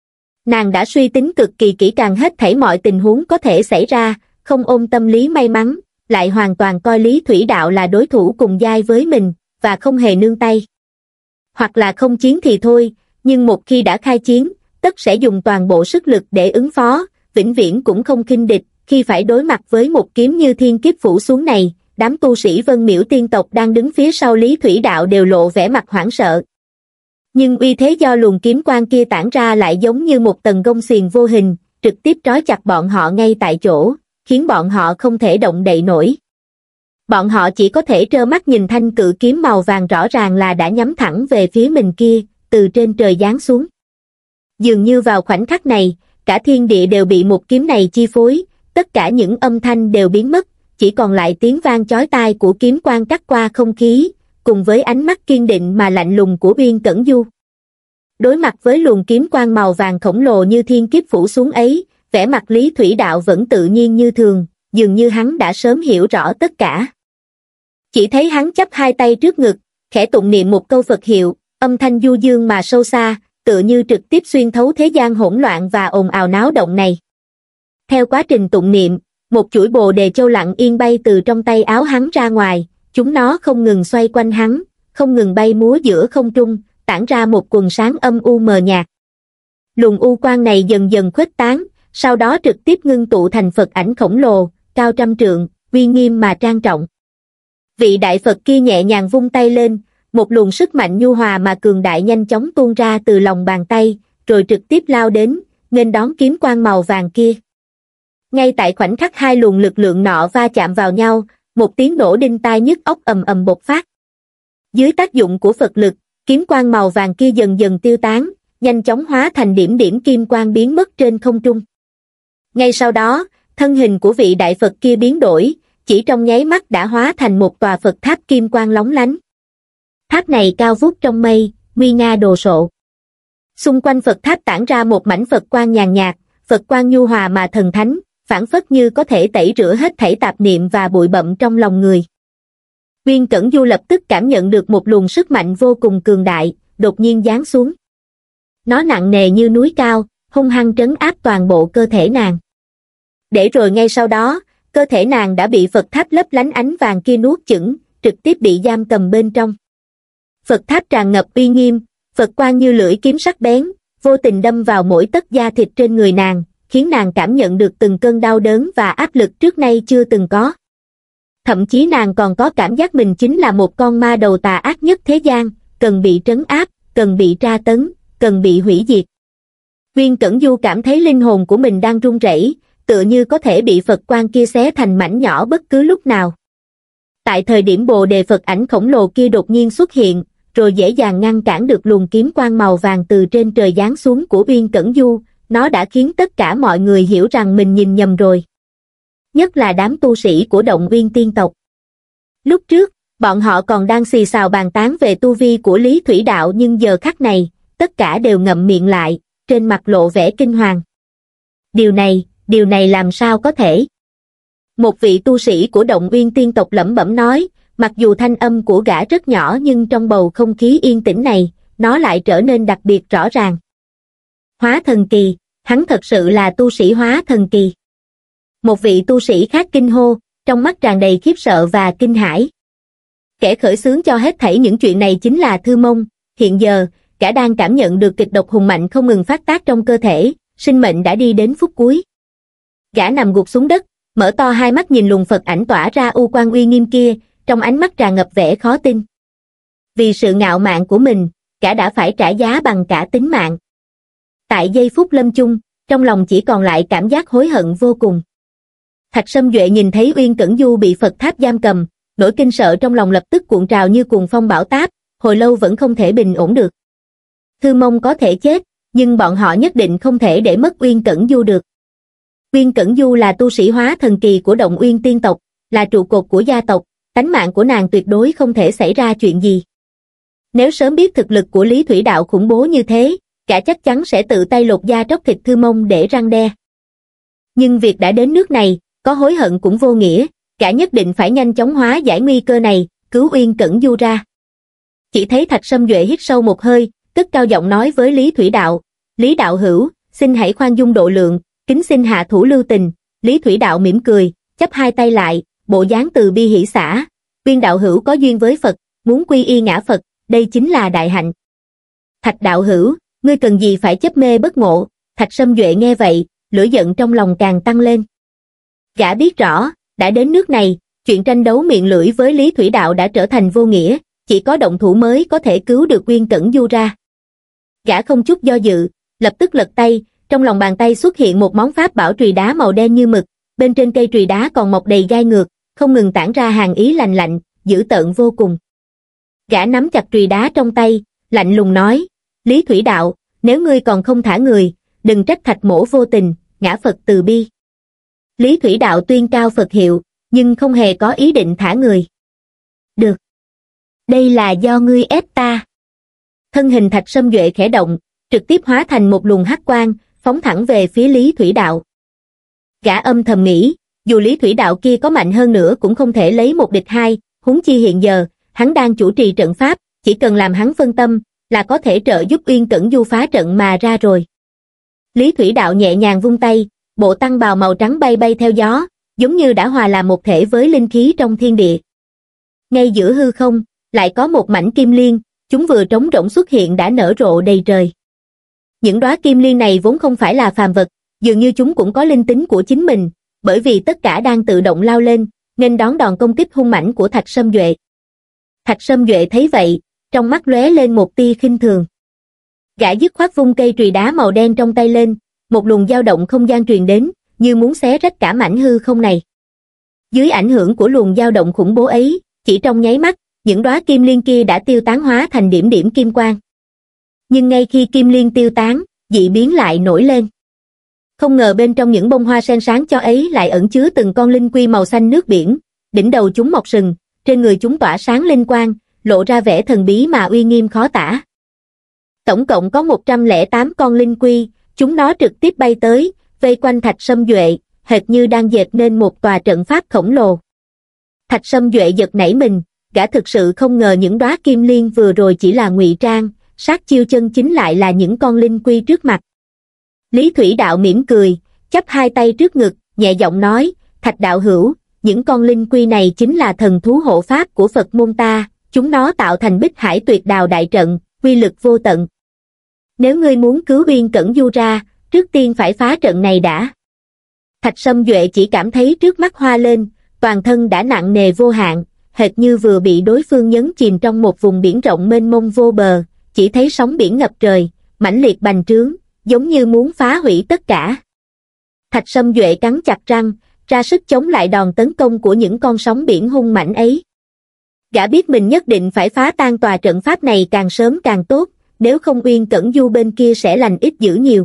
Nàng đã suy tính cực kỳ kỹ càng hết thảy mọi tình huống có thể xảy ra, không ôm tâm lý may mắn, lại hoàn toàn coi Lý Thủy Đạo là đối thủ cùng giai với mình, và không hề nương tay. Hoặc là không chiến thì thôi, nhưng một khi đã khai chiến, tất sẽ dùng toàn bộ sức lực để ứng phó, vĩnh viễn cũng không khinh địch. Khi phải đối mặt với một kiếm như thiên kiếp phủ xuống này, đám tu sĩ Vân Miễu tiên tộc đang đứng phía sau Lý Thủy Đạo đều lộ vẻ mặt hoảng sợ. Nhưng uy thế do luồng kiếm quang kia tản ra lại giống như một tầng gông xiềng vô hình, trực tiếp trói chặt bọn họ ngay tại chỗ, khiến bọn họ không thể động đậy nổi. Bọn họ chỉ có thể trơ mắt nhìn thanh cự kiếm màu vàng rõ ràng là đã nhắm thẳng về phía mình kia, từ trên trời giáng xuống. Dường như vào khoảnh khắc này, cả thiên địa đều bị một kiếm này chi phối, tất cả những âm thanh đều biến mất, chỉ còn lại tiếng vang chói tai của kiếm quang cắt qua không khí, cùng với ánh mắt kiên định mà lạnh lùng của Uyên Cẩn Du. Đối mặt với luồng kiếm quang màu vàng khổng lồ như thiên kiếp phủ xuống ấy, vẻ mặt Lý Thủy Đạo vẫn tự nhiên như thường, dường như hắn đã sớm hiểu rõ tất cả. Chỉ thấy hắn chắp hai tay trước ngực, khẽ tụng niệm một câu Phật hiệu, âm thanh du dương mà sâu xa, tựa như trực tiếp xuyên thấu thế gian hỗn loạn và ồn ào náo động này. Theo quá trình tụng niệm, một chuỗi bồ đề châu lặng yên bay từ trong tay áo hắn ra ngoài, chúng nó không ngừng xoay quanh hắn, không ngừng bay múa giữa không trung, tản ra một quần sáng âm u mờ nhạt. Luồng u quang này dần dần khuếch tán, sau đó trực tiếp ngưng tụ thành Phật ảnh khổng lồ, cao trăm trượng, uy nghiêm mà trang trọng. Vị đại Phật kia nhẹ nhàng vung tay lên, một luồng sức mạnh nhu hòa mà cường đại nhanh chóng tuôn ra từ lòng bàn tay, rồi trực tiếp lao đến, nghênh đón kiếm quang màu vàng kia. Ngay tại khoảnh khắc hai luồng lực lượng nọ va chạm vào nhau, một tiếng nổ đinh tai nhức óc ầm ầm bộc phát. Dưới tác dụng của Phật lực, kiếm quang màu vàng kia dần dần tiêu tán, nhanh chóng hóa thành điểm điểm kim quang biến mất trên không trung. Ngay sau đó, thân hình của vị đại Phật kia biến đổi, chỉ trong nháy mắt đã hóa thành một tòa Phật tháp kim quang lóng lánh. Tháp này cao vút trong mây, nguy nga đồ sộ. Xung quanh Phật tháp tản ra một mảnh Phật quang nhàn nhạt, Phật quang nhu hòa mà thần thánh, phảng phất như có thể tẩy rửa hết thảy tạp niệm và bụi bặm trong lòng người. Uyên Cẩn Du lập tức cảm nhận được một luồng sức mạnh vô cùng cường đại, đột nhiên giáng xuống. Nó nặng nề như núi cao, hung hăng trấn áp toàn bộ cơ thể nàng. Để rồi ngay sau đó, cơ thể nàng đã bị Phật tháp lấp lánh ánh vàng kia nuốt chửng, trực tiếp bị giam cầm bên trong. Phật tháp tràn ngập uy nghiêm, Phật quang như lưỡi kiếm sắc bén, vô tình đâm vào mỗi tấc da thịt trên người nàng, khiến nàng cảm nhận được từng cơn đau đớn và áp lực trước nay chưa từng có. Thậm chí nàng còn có cảm giác mình chính là một con ma đầu tà ác nhất thế gian, cần bị trấn áp, cần bị tra tấn, cần bị hủy diệt. Uyên Cẩn Du cảm thấy linh hồn của mình đang run rẩy, tựa như có thể bị Phật quang kia xé thành mảnh nhỏ bất cứ lúc nào. Tại thời điểm bồ đề Phật ảnh khổng lồ kia đột nhiên xuất hiện, rồi dễ dàng ngăn cản được luồng kiếm quang màu vàng từ trên trời giáng xuống của Uyên Cẩn Du, nó đã khiến tất cả mọi người hiểu rằng mình nhìn nhầm rồi. Nhất là đám tu sĩ của Động Uyên tiên tộc. Lúc trước, bọn họ còn đang xì xào bàn tán về tu vi của Lý Thủy Đạo, nhưng giờ khắc này, tất cả đều ngậm miệng lại, trên mặt lộ vẻ kinh hoàng. Điều này, điều này làm sao có thể? Một vị tu sĩ của Động Uyên tiên tộc lẩm bẩm nói, mặc dù thanh âm của gã rất nhỏ nhưng trong bầu không khí yên tĩnh này, nó lại trở nên đặc biệt rõ ràng. Hóa thần kỳ, hắn thật sự là tu sĩ hóa thần kỳ. Một vị tu sĩ khác kinh hô, trong mắt tràn đầy khiếp sợ và kinh hãi. Kẻ khởi xướng cho hết thảy những chuyện này chính là Thư Mông, hiện giờ, gã đang cảm nhận được kịch độc hùng mạnh không ngừng phát tác trong cơ thể, sinh mệnh đã đi đến phút cuối. Gã nằm gục xuống đất, mở to hai mắt nhìn luồng Phật ảnh tỏa ra u quang uy nghiêm kia, trong ánh mắt tràn ngập vẻ khó tin. Vì sự ngạo mạn của mình, gã đã phải trả giá bằng cả tính mạng. Tại giây phút lâm chung, trong lòng chỉ còn lại cảm giác hối hận vô cùng. Thạch Sâm Duệ nhìn thấy Uyên Cẩn Du bị Phật tháp giam cầm, nỗi kinh sợ trong lòng lập tức cuộn trào như cuồng phong bão táp, hồi lâu vẫn không thể bình ổn được. Thư Mông có thể chết, nhưng bọn họ nhất định không thể để mất Uyên Cẩn Du được. Uyên Cẩn Du là tu sĩ hóa thần kỳ của Động Uyên tiên tộc, là trụ cột của gia tộc, tánh mạng của nàng tuyệt đối không thể xảy ra chuyện gì. Nếu sớm biết thực lực của Lý Thủy Đạo khủng bố như thế, gã chắc chắn sẽ tự tay lột da tróc thịt Thư Mông để răn đe. Nhưng việc đã đến nước này, có hối hận cũng vô nghĩa, gã nhất định phải nhanh chóng hóa giải nguy cơ này, cứu Uyên Cẩn Du ra. Chỉ thấy Thạch Sâm Duệ hít sâu một hơi, cất cao giọng nói với Lý Thủy Đạo, Lý Đạo hữu, xin hãy khoan dung độ lượng, kính xin hạ thủ lưu tình. Lý Thủy Đạo mỉm cười, chắp hai tay lại, bộ dáng từ bi hỷ xả, Uyên đạo hữu có duyên với Phật, muốn quy y ngã Phật, đây chính là đại hạnh. Thạch đạo hữu, ngươi cần gì phải chấp mê bất ngộ? Thạch Sâm Duệ nghe vậy, lửa giận trong lòng càng tăng lên. Gã biết rõ, đã đến nước này, chuyện tranh đấu miệng lưỡi với Lý Thủy Đạo đã trở thành vô nghĩa, chỉ có động thủ mới có thể cứu được Uyên Cẩn Du ra. Gã không chút do dự, lập tức lật tay, trong lòng bàn tay xuất hiện một món pháp bảo trùy đá màu đen như mực, bên trên cây trùy đá còn mọc đầy gai ngược, không ngừng tản ra hàn ý lành lạnh, dữ tợn vô cùng. Gã nắm chặt trùy đá trong tay, lạnh lùng nói, Lý Thủy Đạo, nếu ngươi còn không thả người, đừng trách Thạch mỗ vô tình, ngã Phật từ bi. Lý Thủy Đạo tuyên cao Phật hiệu, nhưng không hề có ý định thả người. Được. Đây là do ngươi ép ta. Thân hình Thạch Sâm Duệ khẽ động, trực tiếp hóa thành một luồng hắc quang, phóng thẳng về phía Lý Thủy Đạo. Gã âm thầm nghĩ, dù Lý Thủy Đạo kia có mạnh hơn nữa cũng không thể lấy một địch hai, huống chi hiện giờ, hắn đang chủ trì trận pháp, chỉ cần làm hắn phân tâm, là có thể trợ giúp Uyên Cẩn Du phá trận mà ra rồi. Lý Thủy Đạo nhẹ nhàng vung tay, bộ tăng bào màu trắng bay bay theo gió, giống như đã hòa làm một thể với linh khí trong thiên địa. Ngay giữa hư không, lại có một mảnh kim liên, chúng vừa trống rỗng xuất hiện đã nở rộ đầy trời. Những đóa kim liên này vốn không phải là phàm vật, dường như chúng cũng có linh tính của chính mình, bởi vì tất cả đang tự động lao lên, nghênh đón đòn công kích hung mãnh của Thạch Sâm Duệ. Thạch Sâm Duệ thấy vậy, trong mắt lóe lên một tia khinh thường. Gã dứt khoát vung cây trùy đá màu đen trong tay lên, một luồng dao động không gian truyền đến, như muốn xé rách cả mảnh hư không này. Dưới ảnh hưởng của luồng dao động khủng bố ấy, chỉ trong nháy mắt, những đóa kim liên kia đã tiêu tán hóa thành điểm điểm kim quang. Nhưng ngay khi kim liên tiêu tán, dị biến lại nổi lên. Không ngờ bên trong những bông hoa sen sáng cho ấy lại ẩn chứa từng con linh quy màu xanh nước biển, đỉnh đầu chúng mọc sừng, trên người chúng tỏa sáng linh quang, lộ ra vẻ thần bí mà uy nghiêm khó tả. Tổng cộng có một trăm lẻ tám con linh quy, chúng nó trực tiếp bay tới, vây quanh Thạch Sâm Duệ, hệt như đang dệt nên một tòa trận pháp khổng lồ. Thạch Sâm Duệ giật nảy mình, gã thực sự không ngờ những đóa kim liên vừa rồi chỉ là ngụy trang, sát chiêu chân chính lại là những con linh quy trước mặt. Lý Thủy Đạo mỉm cười, chắp hai tay trước ngực, nhẹ giọng nói, Thạch đạo hữu, những con linh quy này chính là thần thú hộ pháp của Phật môn ta, chúng nó tạo thành Bích Hải Tuyệt Đào đại trận, uy lực vô tận. Nếu ngươi muốn cứu Uyên Cẩn Du ra, trước tiên phải phá trận này đã. Thạch Sâm Duệ chỉ cảm thấy trước mắt hoa lên, toàn thân đã nặng nề vô hạn, hệt như vừa bị đối phương nhấn chìm trong một vùng biển rộng mênh mông vô bờ, chỉ thấy sóng biển ngập trời, mãnh liệt bành trướng, giống như muốn phá hủy tất cả. Thạch Sâm Duệ cắn chặt răng, ra sức chống lại đòn tấn công của những con sóng biển hung mãnh ấy. Gã biết mình nhất định phải phá tan tòa trận pháp này càng sớm càng tốt, nếu không Uyên Cẩn Du bên kia sẽ lành ít dữ nhiều.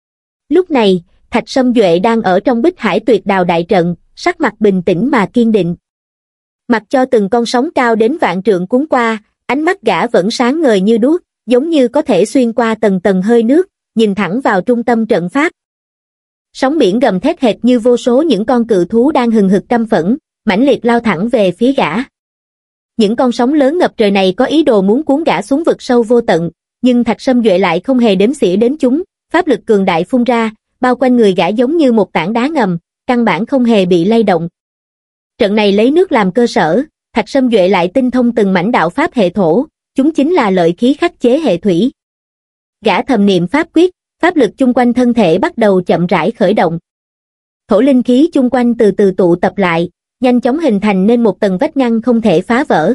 Lúc này, Thạch Sâm Duệ đang ở trong Bích Hải Tuyệt Đào đại trận, sắc mặt bình tĩnh mà kiên định. Mặc cho từng con sóng cao đến vạn trượng cuốn qua, ánh mắt gã vẫn sáng ngời như đuốc, giống như có thể xuyên qua tầng tầng hơi nước, nhìn thẳng vào trung tâm trận pháp. Sóng biển gầm thét hệt như vô số những con cự thú đang hừng hực căm phẫn, mãnh liệt lao thẳng về phía gã. Những con sóng lớn ngập trời này có ý đồ muốn cuốn gã xuống vực sâu vô tận, nhưng Thạch Sâm Duệ lại không hề đếm xỉa đến chúng, pháp lực cường đại phun ra, bao quanh người gã giống như một tảng đá ngầm, căn bản không hề bị lay động. Trận này lấy nước làm cơ sở, Thạch Sâm Duệ lại tinh thông từng mảnh đạo pháp hệ thổ, chúng chính là lợi khí khắc chế hệ thủy. Gã thầm niệm pháp quyết, pháp lực chung quanh thân thể bắt đầu chậm rãi khởi động. Thổ linh khí chung quanh từ từ tụ tập lại, nhanh chóng hình thành nên một tầng vách ngăn không thể phá vỡ.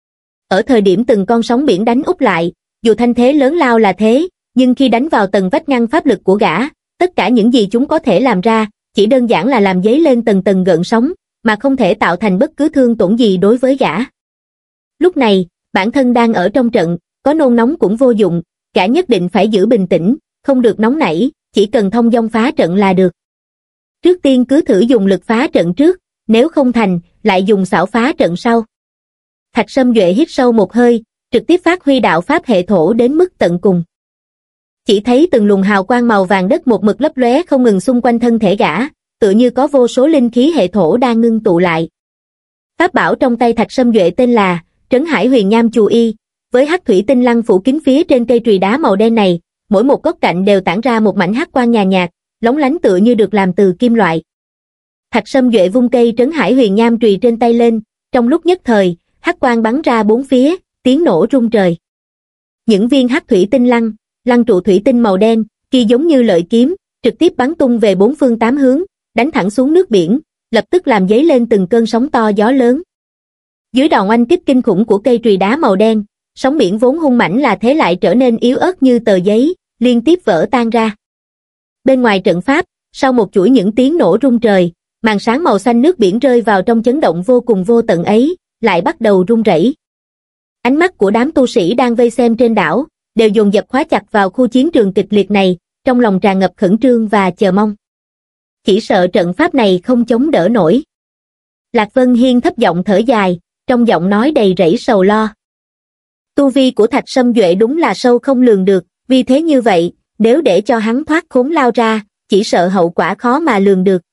Ở thời điểm từng con sóng biển đánh úp lại, dù thanh thế lớn lao là thế, nhưng khi đánh vào tầng vách ngăn pháp lực của gã, tất cả những gì chúng có thể làm ra, chỉ đơn giản là làm dấy lên tầng tầng gợn sóng, mà không thể tạo thành bất cứ thương tổn gì đối với gã. Lúc này, bản thân đang ở trong trận, có nôn nóng cũng vô dụng, gã nhất định phải giữ bình tĩnh, không được nóng nảy, chỉ cần thông dong phá trận là được. Trước tiên cứ thử dùng lực phá trận trước, nếu không thành, lại dùng xảo phá trận sau. Thạch Sâm Duệ hít sâu một hơi, trực tiếp phát huy đạo pháp hệ thổ đến mức tận cùng. Chỉ thấy từng luồng hào quang màu vàng đất một mực lấp lóe không ngừng xung quanh thân thể gã, tựa như có vô số linh khí hệ thổ đang ngưng tụ lại. Pháp bảo trong tay Thạch Sâm Duệ tên là Trấn Hải Huyền Nham Chù Y, với hắc thủy tinh lăng phủ kín phía trên cây chùy đá màu đen này, mỗi một góc cạnh đều tản ra một mảnh hắc quang nhàn nhạt, lóng lánh tựa như được làm từ kim loại. Thạch Sâm Duệ vung cây Trấn Hải Huyền Nham chùy trên tay lên, trong lúc nhất thời, hắc quang bắn ra bốn phía, tiếng nổ rung trời. Những viên hắc thủy tinh lăng, lăng trụ thủy tinh màu đen, kia giống như lợi kiếm, trực tiếp bắn tung về bốn phương tám hướng, đánh thẳng xuống nước biển, lập tức làm dấy lên từng cơn sóng to gió lớn. Dưới đòn oanh kích kinh khủng của cây chùy đá màu đen, sóng biển vốn hung mãnh là thế lại trở nên yếu ớt như tờ giấy, liên tiếp vỡ tan ra. Bên ngoài trận pháp, sau một chuỗi những tiếng nổ rung trời, màn sáng màu xanh nước biển rơi vào trong chấn động vô cùng vô tận ấy, lại bắt đầu rung rẩy. Ánh mắt của đám tu sĩ đang vây xem trên đảo, đều dồn dập khóa chặt vào khu chiến trường kịch liệt này, trong lòng tràn ngập khẩn trương và chờ mong. Chỉ sợ trận pháp này không chống đỡ nổi. Lạc Vân Hiên thấp giọng thở dài, trong giọng nói đầy rẫy sầu lo. Tu vi của Thạch Sâm Duệ đúng là sâu không lường được, vì thế như vậy, nếu để cho hắn thoát khốn lao ra, chỉ sợ hậu quả khó mà lường được.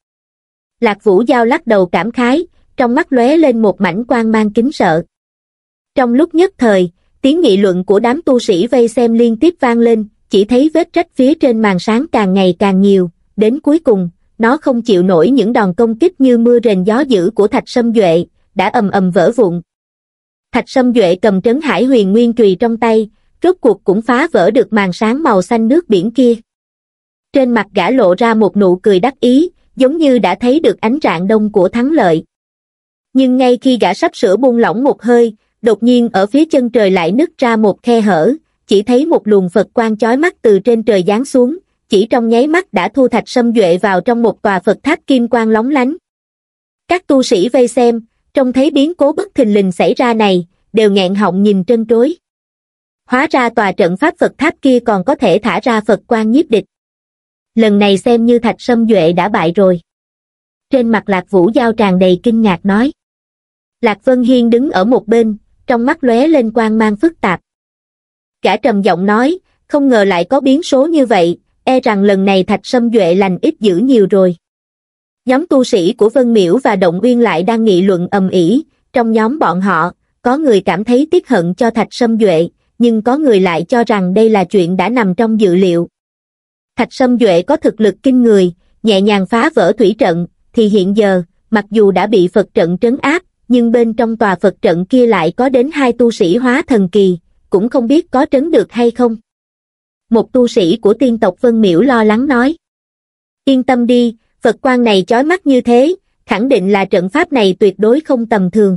Lạc Vũ Giao lắc đầu cảm khái, trong mắt lóe lên một mảnh quang mang kính sợ. Trong lúc nhất thời, tiếng nghị luận của đám tu sĩ vây xem liên tiếp vang lên, chỉ thấy vết rách phía trên màn sáng càng ngày càng nhiều, đến cuối cùng, nó không chịu nổi những đòn công kích như mưa rền gió dữ của Thạch Sâm Duệ, đã ầm ầm vỡ vụn. Thạch Sâm Duệ cầm Trấn Hải Huyền Nguyên chùy trong tay, rốt cuộc cũng phá vỡ được màn sáng màu xanh nước biển kia. Trên mặt gã lộ ra một nụ cười đắc ý, giống như đã thấy được ánh rạng đông của thắng lợi. Nhưng ngay khi gã sắp sửa buông lỏng một hơi, đột nhiên ở phía chân trời lại nứt ra một khe hở, chỉ thấy một luồng Phật quang chói mắt từ trên trời giáng xuống, chỉ trong nháy mắt đã thu Thạch Sâm Duệ vào trong một tòa Phật tháp kim quang lóng lánh. Các tu sĩ vây xem, trông thấy biến cố bất thình lình xảy ra này, đều nghẹn họng nhìn trân trối. Hóa ra tòa trận pháp Phật tháp kia còn có thể thả ra Phật quang nhiếp địch. Lần này xem như Thạch Sâm Duệ đã bại rồi. Trên mặt Lạc Vũ Giao tràn đầy kinh ngạc nói. Lạc Vân Hiên đứng ở một bên, trong mắt lóe lên quang mang phức tạp. Gã trầm giọng nói, không ngờ lại có biến số như vậy, e rằng lần này Thạch Sâm Duệ lành ít dữ nhiều rồi. Nhóm tu sĩ của Vân Miễu và Động Uyên lại đang nghị luận ầm ĩ, trong nhóm bọn họ, có người cảm thấy tiếc hận cho Thạch Sâm Duệ, nhưng có người lại cho rằng đây là chuyện đã nằm trong dự liệu. Thạch Sâm Duệ có thực lực kinh người, nhẹ nhàng phá vỡ thủy trận, thì hiện giờ, mặc dù đã bị Phật trận trấn áp, nhưng bên trong tòa Phật trận kia lại có đến hai tu sĩ hóa thần kỳ, cũng không biết có trấn được hay không. Một tu sĩ của tiên tộc Vân Miễu lo lắng nói. Yên tâm đi, Phật quang này chói mắt như thế, khẳng định là trận pháp này tuyệt đối không tầm thường.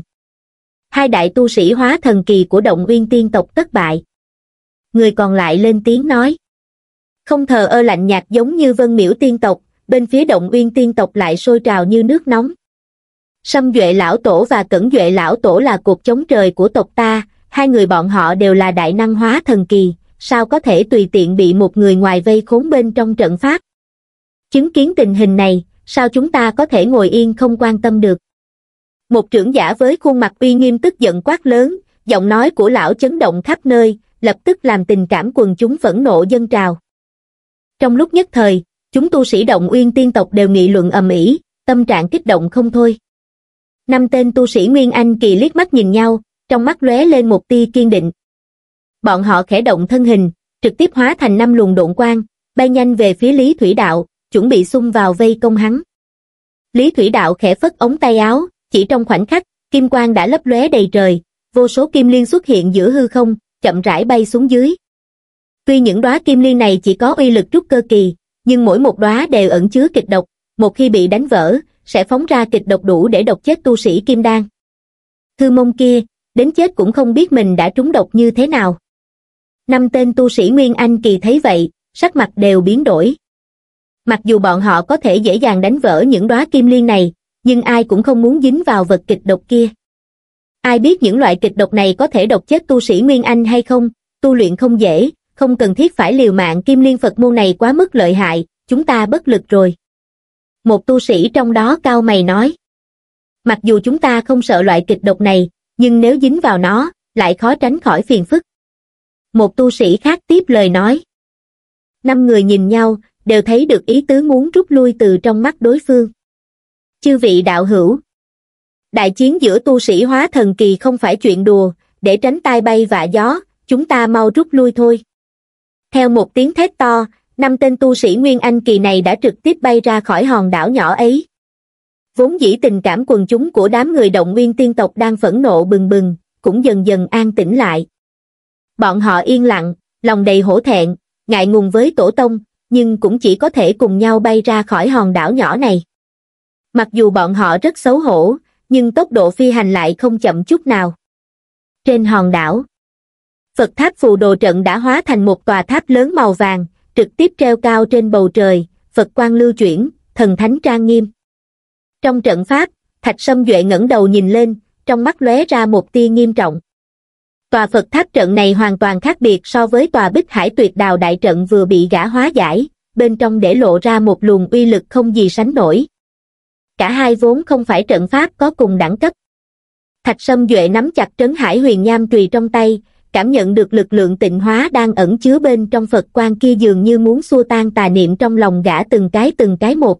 Hai đại tu sĩ hóa thần kỳ của Động Uyên tiên tộc tất bại. Người còn lại lên tiếng nói. Không thờ ơ lạnh nhạt giống như Vân Miễu tiên tộc, bên phía Động Uyên tiên tộc lại sôi trào như nước nóng. Sâm Duệ lão tổ và Cẩn Duệ lão tổ là cột chống trời của tộc ta, hai người bọn họ đều là đại năng hóa thần kỳ, sao có thể tùy tiện bị một người ngoài vây khốn bên trong trận pháp. Chứng kiến tình hình này, sao chúng ta có thể ngồi yên không quan tâm được. Một trưởng giả với khuôn mặt uy nghiêm tức giận quát lớn, giọng nói của lão chấn động khắp nơi, lập tức làm tình cảm quần chúng phẫn nộ dâng trào. Trong lúc nhất thời, chúng tu sĩ Động Uyên tiên tộc đều nghị luận ầm ĩ, tâm trạng kích động không thôi. Năm tên tu sĩ Nguyên Anh kỳ liếc mắt nhìn nhau, trong mắt lóe lên một tia kiên định. Bọn họ khẽ động thân hình, trực tiếp hóa thành năm luồng độn quang, bay nhanh về phía Lý Thủy Đạo, chuẩn bị xung vào vây công hắn. Lý Thủy Đạo khẽ phất ống tay áo, chỉ trong khoảnh khắc, kim quang đã lấp lóe đầy trời, vô số kim liên xuất hiện giữa hư không, chậm rãi bay xuống dưới. Tuy những đóa kim liên này chỉ có uy lực trúc cơ kỳ, nhưng mỗi một đóa đều ẩn chứa kịch độc, một khi bị đánh vỡ, sẽ phóng ra kịch độc đủ để độc chết tu sĩ kim đan. Thư Mông kia, đến chết cũng không biết mình đã trúng độc như thế nào. Năm tên tu sĩ Nguyên Anh kỳ thấy vậy, sắc mặt đều biến đổi. Mặc dù bọn họ có thể dễ dàng đánh vỡ những đóa kim liên này, nhưng ai cũng không muốn dính vào vật kịch độc kia. Ai biết những loại kịch độc này có thể độc chết tu sĩ Nguyên Anh hay không, tu luyện không dễ, không cần thiết phải liều mạng. Kim Liên Phật môn này quá mức lợi hại, chúng ta bất lực rồi. Một tu sĩ trong đó cau mày nói. Mặc dù chúng ta không sợ loại kịch độc này, nhưng nếu dính vào nó, lại khó tránh khỏi phiền phức. Một tu sĩ khác tiếp lời nói. Năm người nhìn nhau, đều thấy được ý tứ muốn rút lui từ trong mắt đối phương. Chư vị đạo hữu, đại chiến giữa tu sĩ hóa thần kỳ không phải chuyện đùa, để tránh tai bay vạ gió, chúng ta mau rút lui thôi. Theo một tiếng thét to, năm tên tu sĩ Nguyên Anh kỳ này đã trực tiếp bay ra khỏi hòn đảo nhỏ ấy. Vốn dĩ tình cảm quần chúng của đám người Động Nguyên tiên tộc đang phẫn nộ bừng bừng, cũng dần dần an tĩnh lại. Bọn họ yên lặng, lòng đầy hổ thẹn, ngại ngùng với tổ tông, nhưng cũng chỉ có thể cùng nhau bay ra khỏi hòn đảo nhỏ này. Mặc dù bọn họ rất xấu hổ, nhưng tốc độ phi hành lại không chậm chút nào. Trên hòn đảo, Phật tháp phù đồ trận đã hóa thành một tòa tháp lớn màu vàng, trực tiếp treo cao trên bầu trời, Phật quang lưu chuyển, thần thánh trang nghiêm. Trong trận pháp, Thạch Sâm Duệ ngẩng đầu nhìn lên, trong mắt lóe ra một tia nghiêm trọng. Tòa Phật tháp trận này hoàn toàn khác biệt so với tòa Bích Hải Tuyệt Đào đại trận vừa bị gã hóa giải, bên trong để lộ ra một luồng uy lực không gì sánh nổi. Cả hai vốn không phải trận pháp có cùng đẳng cấp. Thạch Sâm Duệ nắm chặt Trấn Hải Huyền Nham chùy trong tay, cảm nhận được lực lượng tịnh hóa đang ẩn chứa bên trong Phật quang kia dường như muốn xua tan tà niệm trong lòng gã từng cái từng cái một.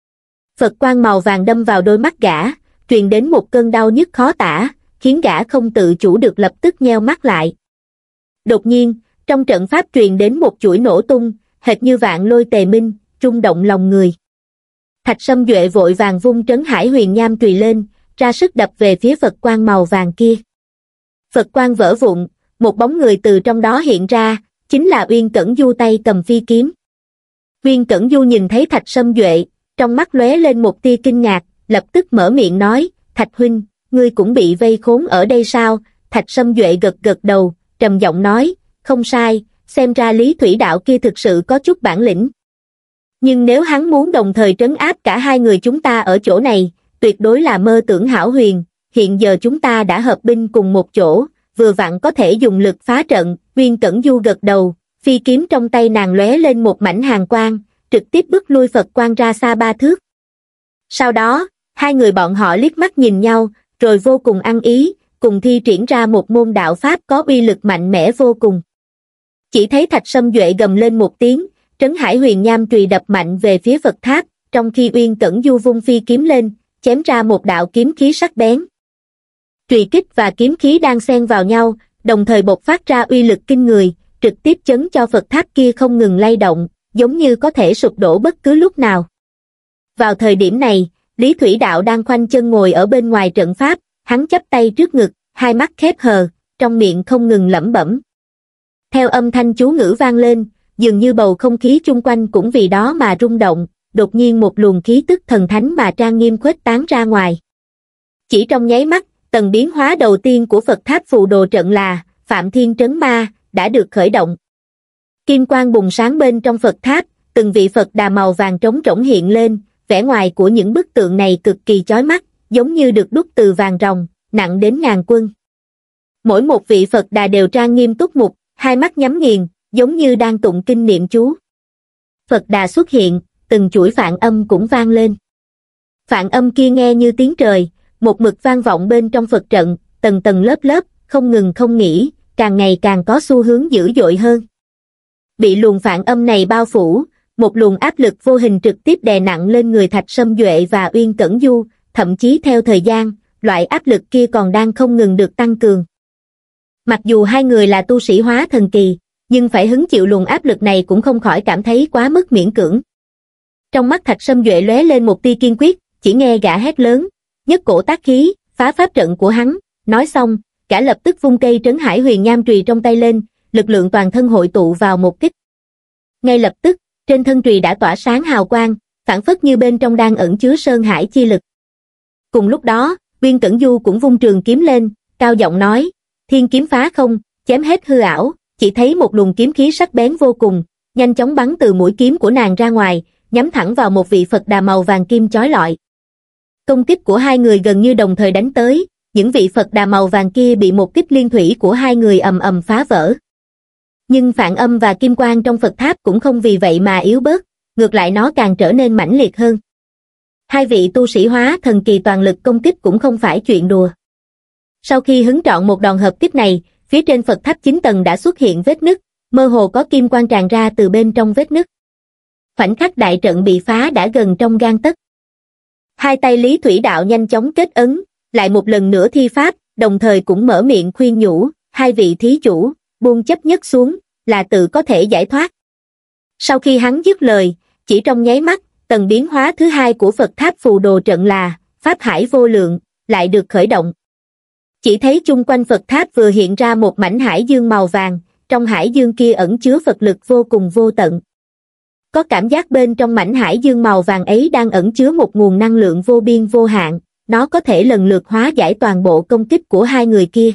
Phật quang màu vàng đâm vào đôi mắt gã, truyền đến một cơn đau nhức khó tả, khiến gã không tự chủ được lập tức nheo mắt lại. Đột nhiên, trong trận pháp truyền đến một chuỗi nổ tung, hệt như vạn lôi tề minh, rung động lòng người. Thạch Sâm Duệ vội vàng vung Trấn Hải Huyền Nham chùy lên, ra sức đập về phía Phật quang màu vàng kia. Phật quang vỡ vụn, một bóng người từ trong đó hiện ra, chính là Uyên Cẩn Du tay cầm phi kiếm. Uyên Cẩn Du nhìn thấy Thạch Sâm Duệ, trong mắt lóe lên một tia kinh ngạc, lập tức mở miệng nói, Thạch huynh, ngươi cũng bị vây khốn ở đây sao? Thạch Sâm Duệ gật gật đầu, trầm giọng nói, không sai, xem ra Lý Thủy Đạo kia thực sự có chút bản lĩnh. Nhưng nếu hắn muốn đồng thời trấn áp cả hai người chúng ta ở chỗ này, tuyệt đối là mơ tưởng hão huyền, hiện giờ chúng ta đã hợp binh cùng một chỗ, vừa vặn có thể dùng lực phá trận. Uyên Cẩn Du gật đầu, phi kiếm trong tay nàng lóe lên một mảnh hàn quang, trực tiếp bức lui Phật quang ra xa ba thước. Sau đó, hai người bọn họ liếc mắt nhìn nhau, rồi vô cùng ăn ý, cùng thi triển ra một môn đạo pháp có uy lực mạnh mẽ vô cùng. Chỉ thấy Thạch Sâm Duệ gầm lên một tiếng, Trấn Hải Huyền Nham chùy đập mạnh về phía Phật tháp, trong khi Uyên Cẩn Du vung phi kiếm lên, chém ra một đạo kiếm khí sắc bén. Chùy kích và kiếm khí đang xen vào nhau, đồng thời bộc phát ra uy lực kinh người, trực tiếp chấn cho Phật tháp kia không ngừng lay động, giống như có thể sụp đổ bất cứ lúc nào. Vào thời điểm này, Lý Thủy Đạo đang khoanh chân ngồi ở bên ngoài trận pháp, hắn chắp tay trước ngực, hai mắt khép hờ, trong miệng không ngừng lẩm bẩm. Theo âm thanh chú ngữ vang lên, dường như bầu không khí chung quanh cũng vì đó mà rung động, đột nhiên một luồng khí tức thần thánh mà trang nghiêm khuếch tán ra ngoài. Chỉ trong nháy mắt, tầng biến hóa đầu tiên của Phật tháp phù đồ trận là Phạm Thiên Trấn Ma đã được khởi động. Kim quang bùng sáng bên trong Phật tháp, từng vị Phật đà màu vàng trống rỗng hiện lên, vẻ ngoài của những bức tượng này cực kỳ chói mắt, giống như được đúc từ vàng ròng, nặng đến ngàn quân. Mỗi một vị Phật đà đều trang nghiêm túc mục, hai mắt nhắm nghiền, giống như đang tụng kinh niệm chú. Phật đà xuất hiện, từng chuỗi phạn âm cũng vang lên. Phạn âm kia nghe như tiếng trời, một mực vang vọng bên trong Phật trận, tầng tầng lớp lớp, không ngừng không nghỉ, càng ngày càng có xu hướng dữ dội hơn. Bị luồng phạn âm này bao phủ, một luồng áp lực vô hình trực tiếp đè nặng lên người Thạch Sâm Duệ và Uyên Cẩn Du, thậm chí theo thời gian, loại áp lực kia còn đang không ngừng được tăng cường. Mặc dù hai người là tu sĩ hóa thần kỳ, nhưng phải hứng chịu luồng áp lực này cũng không khỏi cảm thấy quá mức miễn cưỡng. Trong mắt Thạch Sâm Duệ lóe lên một tia kiên quyết, chỉ nghe gã hét lớn, nhất cổ tác khí, phá pháp trận của hắn, nói xong, gã lập tức vung cây Trấn Hải Huyền Nham chùy trong tay lên, lực lượng toàn thân hội tụ vào một kích. Ngay lập tức, trên thân chùy đã tỏa sáng hào quang, phảng phất như bên trong đang ẩn chứa sơn hải chi lực. Cùng lúc đó, Uyên Cẩn Du cũng vung trường kiếm lên, cao giọng nói, thiên kiếm phá không, chém hết hư ảo, chỉ thấy một luồng kiếm khí sắc bén vô cùng, nhanh chóng bắn từ mũi kiếm của nàng ra ngoài, nhắm thẳng vào một vị Phật đà màu vàng kim chói lọi. Công kích của hai người gần như đồng thời đánh tới, những vị Phật đà màu vàng kia bị một kích liên thủy của hai người ầm ầm phá vỡ. Nhưng phản âm và kim quang trong Phật tháp cũng không vì vậy mà yếu bớt, ngược lại nó càng trở nên mãnh liệt hơn. Hai vị tu sĩ hóa thần kỳ toàn lực công kích cũng không phải chuyện đùa. Sau khi hứng trọn một đòn hợp kích này, phía trên Phật tháp chín tầng đã xuất hiện vết nứt, mơ hồ có kim quang tràn ra từ bên trong vết nứt. Khoảnh khắc đại trận bị phá đã gần trong gang tấc. Hai tay Lý Thủy Đạo nhanh chóng kết ấn, lại một lần nữa thi pháp, đồng thời cũng mở miệng khuyên nhủ, hai vị thí chủ, buông chấp nhất xuống, là tự có thể giải thoát. Sau khi hắn dứt lời, chỉ trong nháy mắt, tầng biến hóa thứ hai của Phật tháp phù đồ trận là Pháp Hải Vô Lượng, lại được khởi động. Chỉ thấy chung quanh Phật tháp vừa hiện ra một mảnh hải dương màu vàng, trong hải dương kia ẩn chứa Phật lực vô cùng vô tận. Có cảm giác bên trong mảnh hải dương màu vàng ấy đang ẩn chứa một nguồn năng lượng vô biên vô hạn, nó có thể lần lượt hóa giải toàn bộ công kích của hai người kia.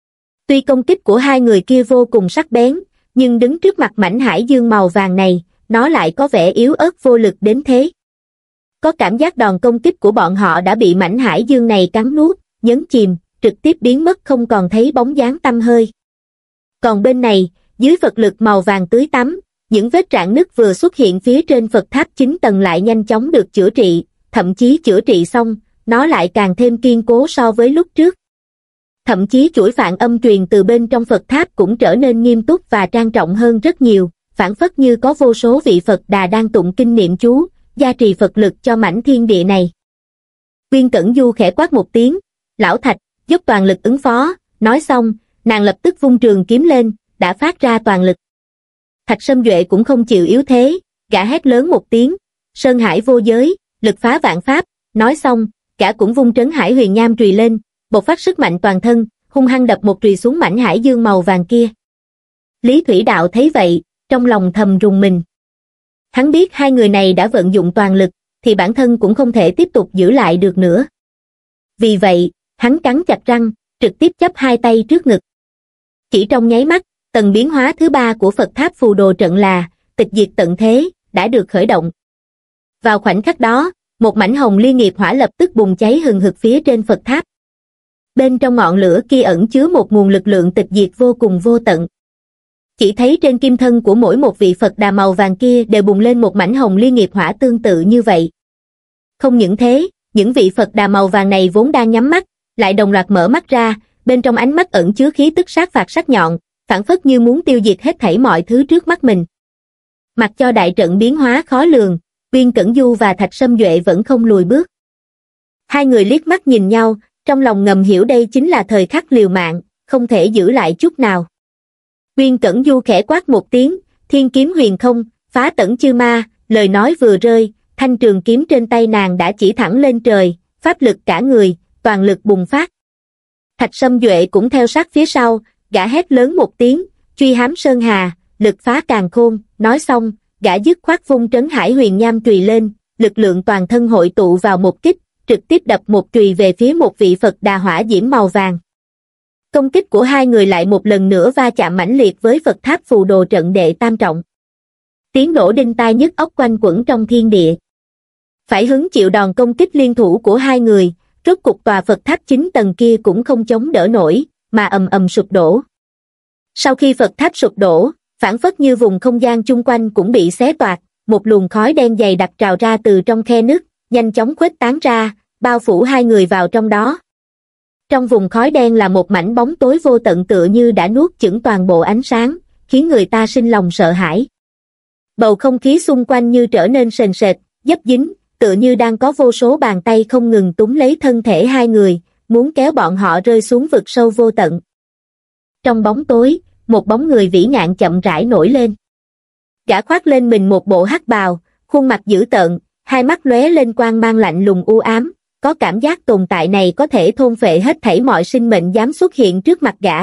Tuy công kích của hai người kia vô cùng sắc bén, nhưng đứng trước mặt mảnh hải dương màu vàng này, nó lại có vẻ yếu ớt vô lực đến thế. Có cảm giác đòn công kích của bọn họ đã bị mảnh hải dương này cắn nuốt, nhấn chìm, trực tiếp biến mất không còn thấy bóng dáng tăm hơi. Còn bên này, dưới Phật lực màu vàng tưới tắm, những vết rạn nứt vừa xuất hiện phía trên Phật tháp chín tầng lại nhanh chóng được chữa trị, thậm chí chữa trị xong, nó lại càng thêm kiên cố so với lúc trước. Thậm chí chuỗi phản âm truyền từ bên trong Phật tháp cũng trở nên nghiêm túc và trang trọng hơn rất nhiều, phảng phất như có vô số vị Phật Đà đang tụng kinh niệm chú, gia trì Phật lực cho mảnh thiên địa này. Viên Cẩn Du khẽ quát một tiếng, lão Thạch, dốc toàn lực ứng phó, nói xong, nàng lập tức vung trường kiếm lên, đã phát ra toàn lực. Thạch Sâm Duệ cũng không chịu yếu thế, gã hét lớn một tiếng, Sơn Hải vô giới, lực phá vạn pháp, nói xong, gã cũng vung trấn Hải Huyền Nham chùy lên, bộc phát sức mạnh toàn thân, hung hăng đập một chùy xuống mảnh hải dương màu vàng kia. Lý Thủy Đạo thấy vậy, trong lòng thầm rùng mình. Hắn biết hai người này đã vận dụng toàn lực, thì bản thân cũng không thể tiếp tục giữ lại được nữa. Vì vậy, hắn cắn chặt răng, trực tiếp chắp hai tay trước ngực. Chỉ trong nháy mắt, tầng biến hóa thứ ba của Phật tháp phù đồ trận là tịch diệt tận thế, đã được khởi động. Vào khoảnh khắc đó, một mảnh hồng liên nghiệp hỏa lập tức bùng cháy hừng hực phía trên Phật tháp. Bên trong ngọn lửa kia ẩn chứa một nguồn lực lượng tịch diệt vô cùng vô tận. Chỉ thấy trên kim thân của mỗi một vị Phật Đà màu vàng kia đều bùng lên một mảnh hồng liên nghiệp hỏa tương tự như vậy. Không những thế, những vị Phật Đà màu vàng này vốn đang nhắm mắt, lại đồng loạt mở mắt ra, bên trong ánh mắt ẩn chứa khí tức sát phạt sắc nhọn, phảng phất như muốn tiêu diệt hết thảy mọi thứ trước mắt mình. Mặc cho đại trận biến hóa khó lường, Viên Cẩn Du và Thạch Sâm Duệ vẫn không lùi bước. Hai người liếc mắt nhìn nhau, trong lòng ngầm hiểu đây chính là thời khắc liều mạng, không thể giữ lại chút nào. Viên Cẩn Du khẽ quát một tiếng, thiên kiếm huyền không, phá tẩn chư ma, lời nói vừa rơi, thanh trường kiếm trên tay nàng đã chỉ thẳng lên trời, pháp lực cả người, toàn lực bùng phát. Thạch Sâm Duệ cũng theo sát phía sau, gã hét lớn một tiếng, truy hám sơn hà, lực phá càn khôn, nói xong, gã dứt khoát vung trấn Hải Huyền Nham chùy lên, lực lượng toàn thân hội tụ vào một kích, trực tiếp đập một chùy về phía một vị Phật Đà hỏa diễm màu vàng. Công kích của hai người lại một lần nữa va chạm mãnh liệt với Phật tháp phù đồ trận đệ tam trọng. Tiếng nổ đinh tai nhức óc quanh quẩn trong thiên địa. Phải hứng chịu đòn công kích liên thủ của hai người, rốt cục tòa Phật tháp chín tầng kia cũng không chống đỡ nổi, mà ầm ầm sụp đổ. Sau khi Phật tháp sụp đổ, phảng phất như vùng không gian chung quanh cũng bị xé toạc, một luồng khói đen dày đặc trào ra từ trong khe nứt, nhanh chóng khuếch tán ra, bao phủ hai người vào trong đó. Trong vùng khói đen là một mảnh bóng tối vô tận tựa như đã nuốt chửng toàn bộ ánh sáng, khiến người ta sinh lòng sợ hãi. Bầu không khí xung quanh như trở nên sền sệt, dấp dính, tựa như đang có vô số bàn tay không ngừng túm lấy thân thể hai người, muốn kéo bọn họ rơi xuống vực sâu vô tận. Trong bóng tối, một bóng người vĩ ngạn chậm rãi nổi lên. Gã khoác lên mình một bộ hắc bào, khuôn mặt dữ tợn, hai mắt lóe lên quang mang lạnh lùng u ám, có cảm giác tồn tại này có thể thôn phệ hết thảy mọi sinh mệnh dám xuất hiện trước mặt gã.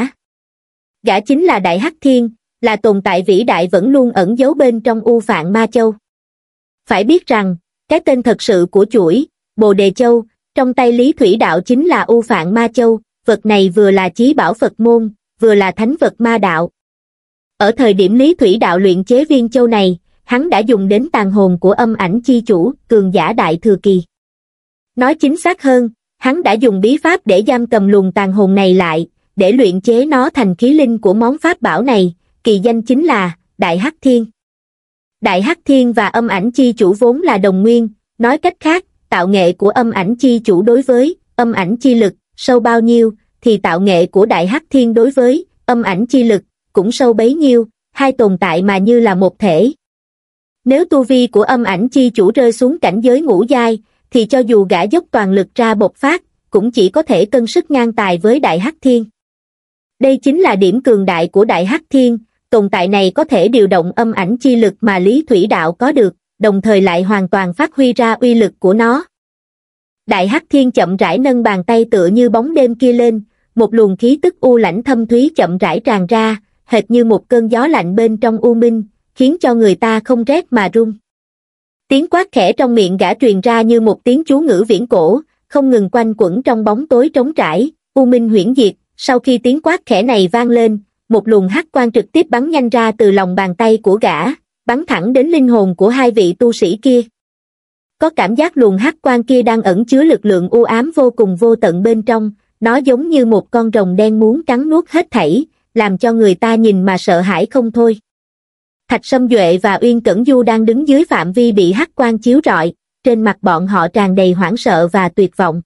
Gã chính là Đại Hắc Thiên, là tồn tại vĩ đại vẫn luôn ẩn giấu bên trong U Phạn Ma Châu. Phải biết rằng, cái tên thật sự của chuỗi, Bồ Đề Châu, trong tay Lý Thủy Đạo chính là U Phạn Ma Châu, vật này vừa là chí bảo Phật môn, vừa là thánh vật ma đạo. Ở thời điểm Lý Thủy Đạo luyện chế viên châu này, hắn đã dùng đến tàn hồn của âm ảnh chi chủ, cường giả đại thừa kỳ. Nói chính xác hơn, hắn đã dùng bí pháp để giam cầm luồng tàn hồn này lại, để luyện chế nó thành khí linh của món pháp bảo này, kỳ danh chính là Đại Hắc Thiên. Đại Hắc Thiên và âm ảnh chi chủ vốn là đồng nguyên, nói cách khác, tạo nghệ của âm ảnh chi chủ đối với âm ảnh chi lực sâu bao nhiêu, thì tạo nghệ của Đại Hắc Thiên đối với âm ảnh chi lực cũng sâu bấy nhiêu, hai tồn tại mà như là một thể. Nếu tu vi của âm ảnh chi chủ rơi xuống cảnh giới ngũ giai, thì cho dù gã dốc toàn lực ra bộc phát, cũng chỉ có thể cân sức ngang tài với Đại Hắc Thiên. Đây chính là điểm cường đại của Đại Hắc Thiên, tồn tại này có thể điều động âm ảnh chi lực mà Lý Thủy Đạo có được, đồng thời lại hoàn toàn phát huy ra uy lực của nó. Đại Hắc Thiên chậm rãi nâng bàn tay tựa như bóng đêm kia lên, một luồng khí tức u lãnh thâm thúy chậm rãi tràn ra, hệt như một cơn gió lạnh bên trong u minh, khiến cho người ta không rét mà run. Tiếng quát khẽ trong miệng gã truyền ra như một tiếng chú ngữ viễn cổ, không ngừng quanh quẩn trong bóng tối trống trải, u minh huyễn diệt. Sau khi tiếng quát khẽ này vang lên, một luồng hắc quang trực tiếp bắn nhanh ra từ lòng bàn tay của gã, bắn thẳng đến linh hồn của hai vị tu sĩ kia. Có cảm giác luồng hắc quang kia đang ẩn chứa lực lượng u ám vô cùng vô tận bên trong, nó giống như một con rồng đen muốn cắn nuốt hết thảy, làm cho người ta nhìn mà sợ hãi không thôi. Thạch Sâm Duệ và Uyên Cẩn Du đang đứng dưới phạm vi bị hắc quang chiếu rọi, trên mặt bọn họ tràn đầy hoảng sợ và tuyệt vọng.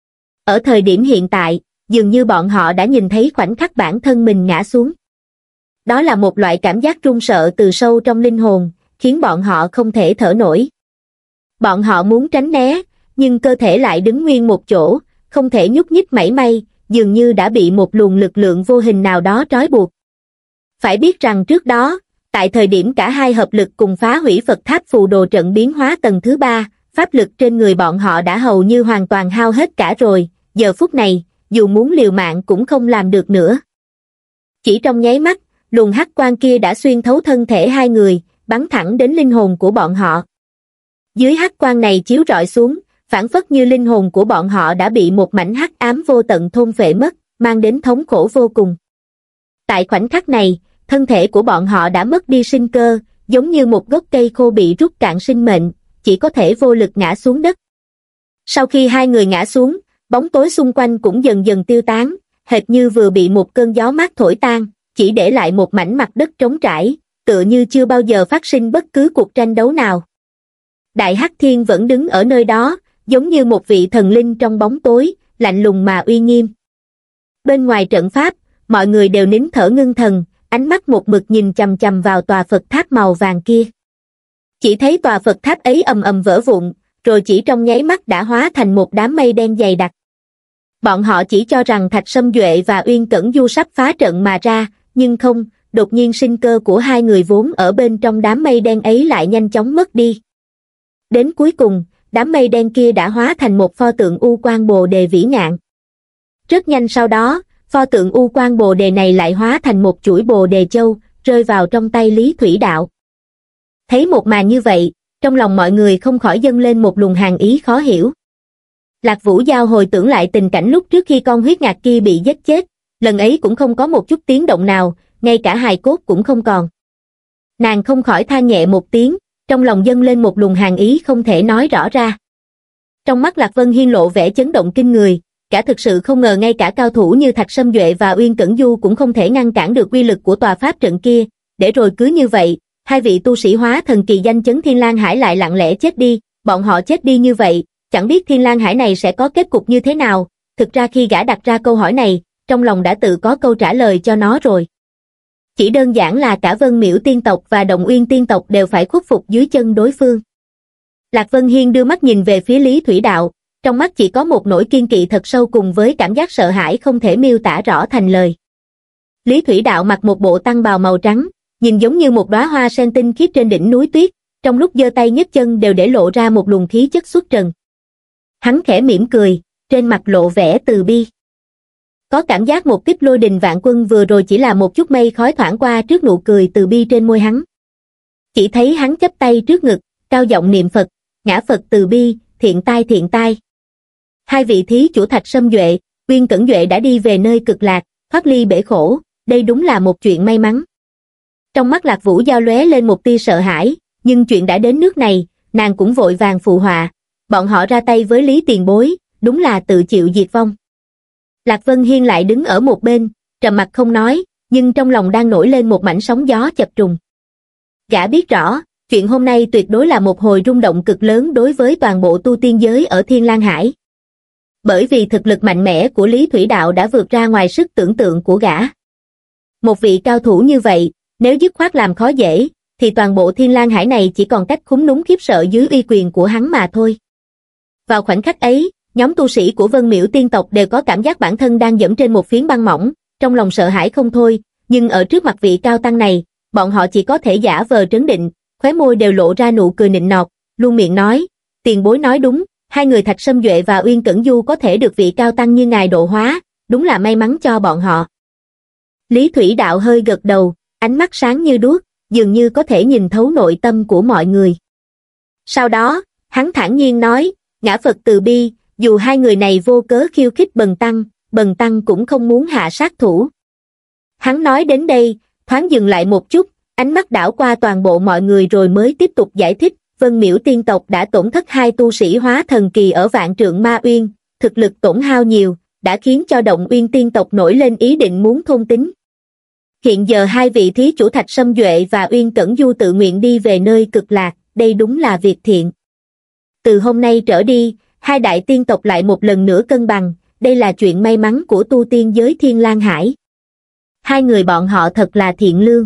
Ở thời điểm hiện tại, dường như bọn họ đã nhìn thấy khoảnh khắc bản thân mình ngã xuống. Đó là một loại cảm giác run sợ từ sâu trong linh hồn, khiến bọn họ không thể thở nổi. Bọn họ muốn tránh né, nhưng cơ thể lại đứng nguyên một chỗ, không thể nhúc nhích mảy may, dường như đã bị một luồng lực lượng vô hình nào đó trói buộc. Phải biết rằng trước đó, tại thời điểm cả hai hợp lực cùng phá hủy Phật Tháp Phù Đồ trận biến hóa tầng thứ ba, pháp lực trên người bọn họ đã hầu như hoàn toàn hao hết cả rồi, giờ phút này, dù muốn liều mạng cũng không làm được nữa. Chỉ trong nháy mắt, luồng hắc quang kia đã xuyên thấu thân thể hai người, bắn thẳng đến linh hồn của bọn họ. Dưới hắc quang này chiếu rọi xuống, phảng phất như linh hồn của bọn họ đã bị một mảnh hắc ám vô tận thôn phệ mất, mang đến thống khổ vô cùng. Tại khoảnh khắc này, thân thể của bọn họ đã mất đi sinh cơ, giống như một gốc cây khô bị rút cạn sinh mệnh, chỉ có thể vô lực ngã xuống đất. Sau khi hai người ngã xuống, bóng tối xung quanh cũng dần dần tiêu tán, hệt như vừa bị một cơn gió mát thổi tan, chỉ để lại một mảnh mặt đất trống trải, tựa như chưa bao giờ phát sinh bất cứ cuộc tranh đấu nào. Đại Hắc Thiên vẫn đứng ở nơi đó, giống như một vị thần linh trong bóng tối, lạnh lùng mà uy nghiêm. Bên ngoài trận pháp, mọi người đều nín thở ngưng thần, ánh mắt một mực nhìn chằm chằm vào tòa Phật tháp màu vàng kia. Chỉ thấy tòa Phật tháp ấy ầm ầm vỡ vụn, rồi chỉ trong nháy mắt đã hóa thành một đám mây đen dày đặc. Bọn họ chỉ cho rằng Thạch Sâm Duệ và Uyên Cẩn Du sắp phá trận mà ra, nhưng không, đột nhiên sinh cơ của hai người vốn ở bên trong đám mây đen ấy lại nhanh chóng mất đi. Đến cuối cùng, đám mây đen kia đã hóa thành một pho tượng U Quan Bồ Đề vĩ ngạn. Rất nhanh sau đó, pho tượng U Quan Bồ Đề này lại hóa thành một chuỗi Bồ Đề Châu, rơi vào trong tay Lý Thủy Đạo. Thấy một màn như vậy, trong lòng mọi người không khỏi dâng lên một luồng hàn ý khó hiểu. Lạc Vũ Giao hồi tưởng lại tình cảnh lúc trước khi con huyết ngạc kia bị giết chết, lần ấy cũng không có một chút tiếng động nào, ngay cả hài cốt cũng không còn. Nàng không khỏi than nhẹ một tiếng, trong lòng dâng lên một luồng hàn ý không thể nói rõ ra. Trong mắt Lạc Vân Hiên lộ vẻ chấn động kinh người, cả thực sự không ngờ ngay cả cao thủ như Thạch Sâm Duệ và Uyên Cẩn Du cũng không thể ngăn cản được uy lực của tòa pháp trận kia, để rồi cứ như vậy, hai vị tu sĩ hóa thần kỳ danh chấn Thiên Lang Hải lại lặng lẽ chết đi, bọn họ chết đi như vậy, chẳng biết Thiên Lang Hải này sẽ có kết cục như thế nào. Thực ra khi gã đặt ra câu hỏi này, trong lòng đã tự có câu trả lời cho nó rồi. Chỉ đơn giản là cả Vân Miễu tiên tộc và Động Uyên tiên tộc đều phải khuất phục dưới chân đối phương. Lạc Vân Hiên đưa mắt nhìn về phía Lý Thủy Đạo, trong mắt chỉ có một nỗi kiên kỵ thật sâu cùng với cảm giác sợ hãi không thể miêu tả rõ thành lời. Lý Thủy Đạo mặc một bộ tăng bào màu trắng, nhìn giống như một đóa hoa sen tinh khiết trên đỉnh núi tuyết, trong lúc giơ tay nhấc chân đều để lộ ra một luồng khí chất xuất trần. Hắn khẽ mỉm cười, trên mặt lộ vẻ từ bi. Có cảm giác một kích lôi đình vạn quân vừa rồi chỉ là một chút mây khói thoảng qua trước nụ cười từ bi trên môi hắn. Chỉ thấy hắn chắp tay trước ngực, cao giọng niệm Phật, ngã Phật từ bi, thiện tai thiện tai. Hai vị thí chủ Thạch Sâm Duệ, Uyên Cẩn Duệ đã đi về nơi cực lạc, thoát ly bể khổ, đây đúng là một chuyện may mắn. Trong mắt Lạc Vũ Giao lóe lên một tia sợ hãi, nhưng chuyện đã đến nước này, nàng cũng vội vàng phụ họa, bọn họ ra tay với Lý tiền bối, đúng là tự chịu diệt vong. Lạc Vân Hiên lại đứng ở một bên, trầm mặc không nói, nhưng trong lòng đang nổi lên một mảnh sóng gió chập trùng. Gã biết rõ, chuyện hôm nay tuyệt đối là một hồi rung động cực lớn đối với toàn bộ tu tiên giới ở Thiên Lang Hải. Bởi vì thực lực mạnh mẽ của Lý Thủy Đạo đã vượt ra ngoài sức tưởng tượng của gã. Một vị cao thủ như vậy, nếu dứt khoát làm khó dễ, thì toàn bộ Thiên Lang Hải này chỉ còn cách khúm núm khiếp sợ dưới uy quyền của hắn mà thôi. Vào khoảnh khắc ấy, nhóm tu sĩ của Vân Miễu tiên tộc đều có cảm giác bản thân đang dẫm trên một phiến băng mỏng, trong lòng sợ hãi không thôi, nhưng ở trước mặt vị cao tăng này, bọn họ chỉ có thể giả vờ trấn định, khóe môi đều lộ ra nụ cười nịnh nọt, luôn miệng nói, tiền bối nói đúng, hai người Thạch Sâm Duệ và Uyên Cẩn Du có thể được vị cao tăng như ngài độ hóa, đúng là may mắn cho bọn họ. Lý Thủy Đạo hơi gật đầu, ánh mắt sáng như đuốc, dường như có thể nhìn thấu nội tâm của mọi người. Sau đó, hắn thản nhiên nói, ngã Phật từ bi, dù hai người này vô cớ khiêu khích Bần Tăng, Bần Tăng cũng không muốn hạ sát thủ. Hắn nói đến đây, thoáng dừng lại một chút, ánh mắt đảo qua toàn bộ mọi người rồi mới tiếp tục giải thích, Vân Miễu tiên tộc đã tổn thất hai tu sĩ hóa thần kỳ ở Vạn Trượng Ma Uyên, thực lực tổn hao nhiều, đã khiến cho Động Uyên tiên tộc nổi lên ý định muốn thôn tính. Hiện giờ hai vị thí chủ Thạch Sâm Duệ và Uyên Cẩn Du tự nguyện đi về nơi cực lạc, đây đúng là việc thiện. Từ hôm nay trở đi, hai đại tiên tộc lại một lần nữa cân bằng, đây là chuyện may mắn của tu tiên giới Thiên Lang Hải. Hai người bọn họ thật là thiện lương.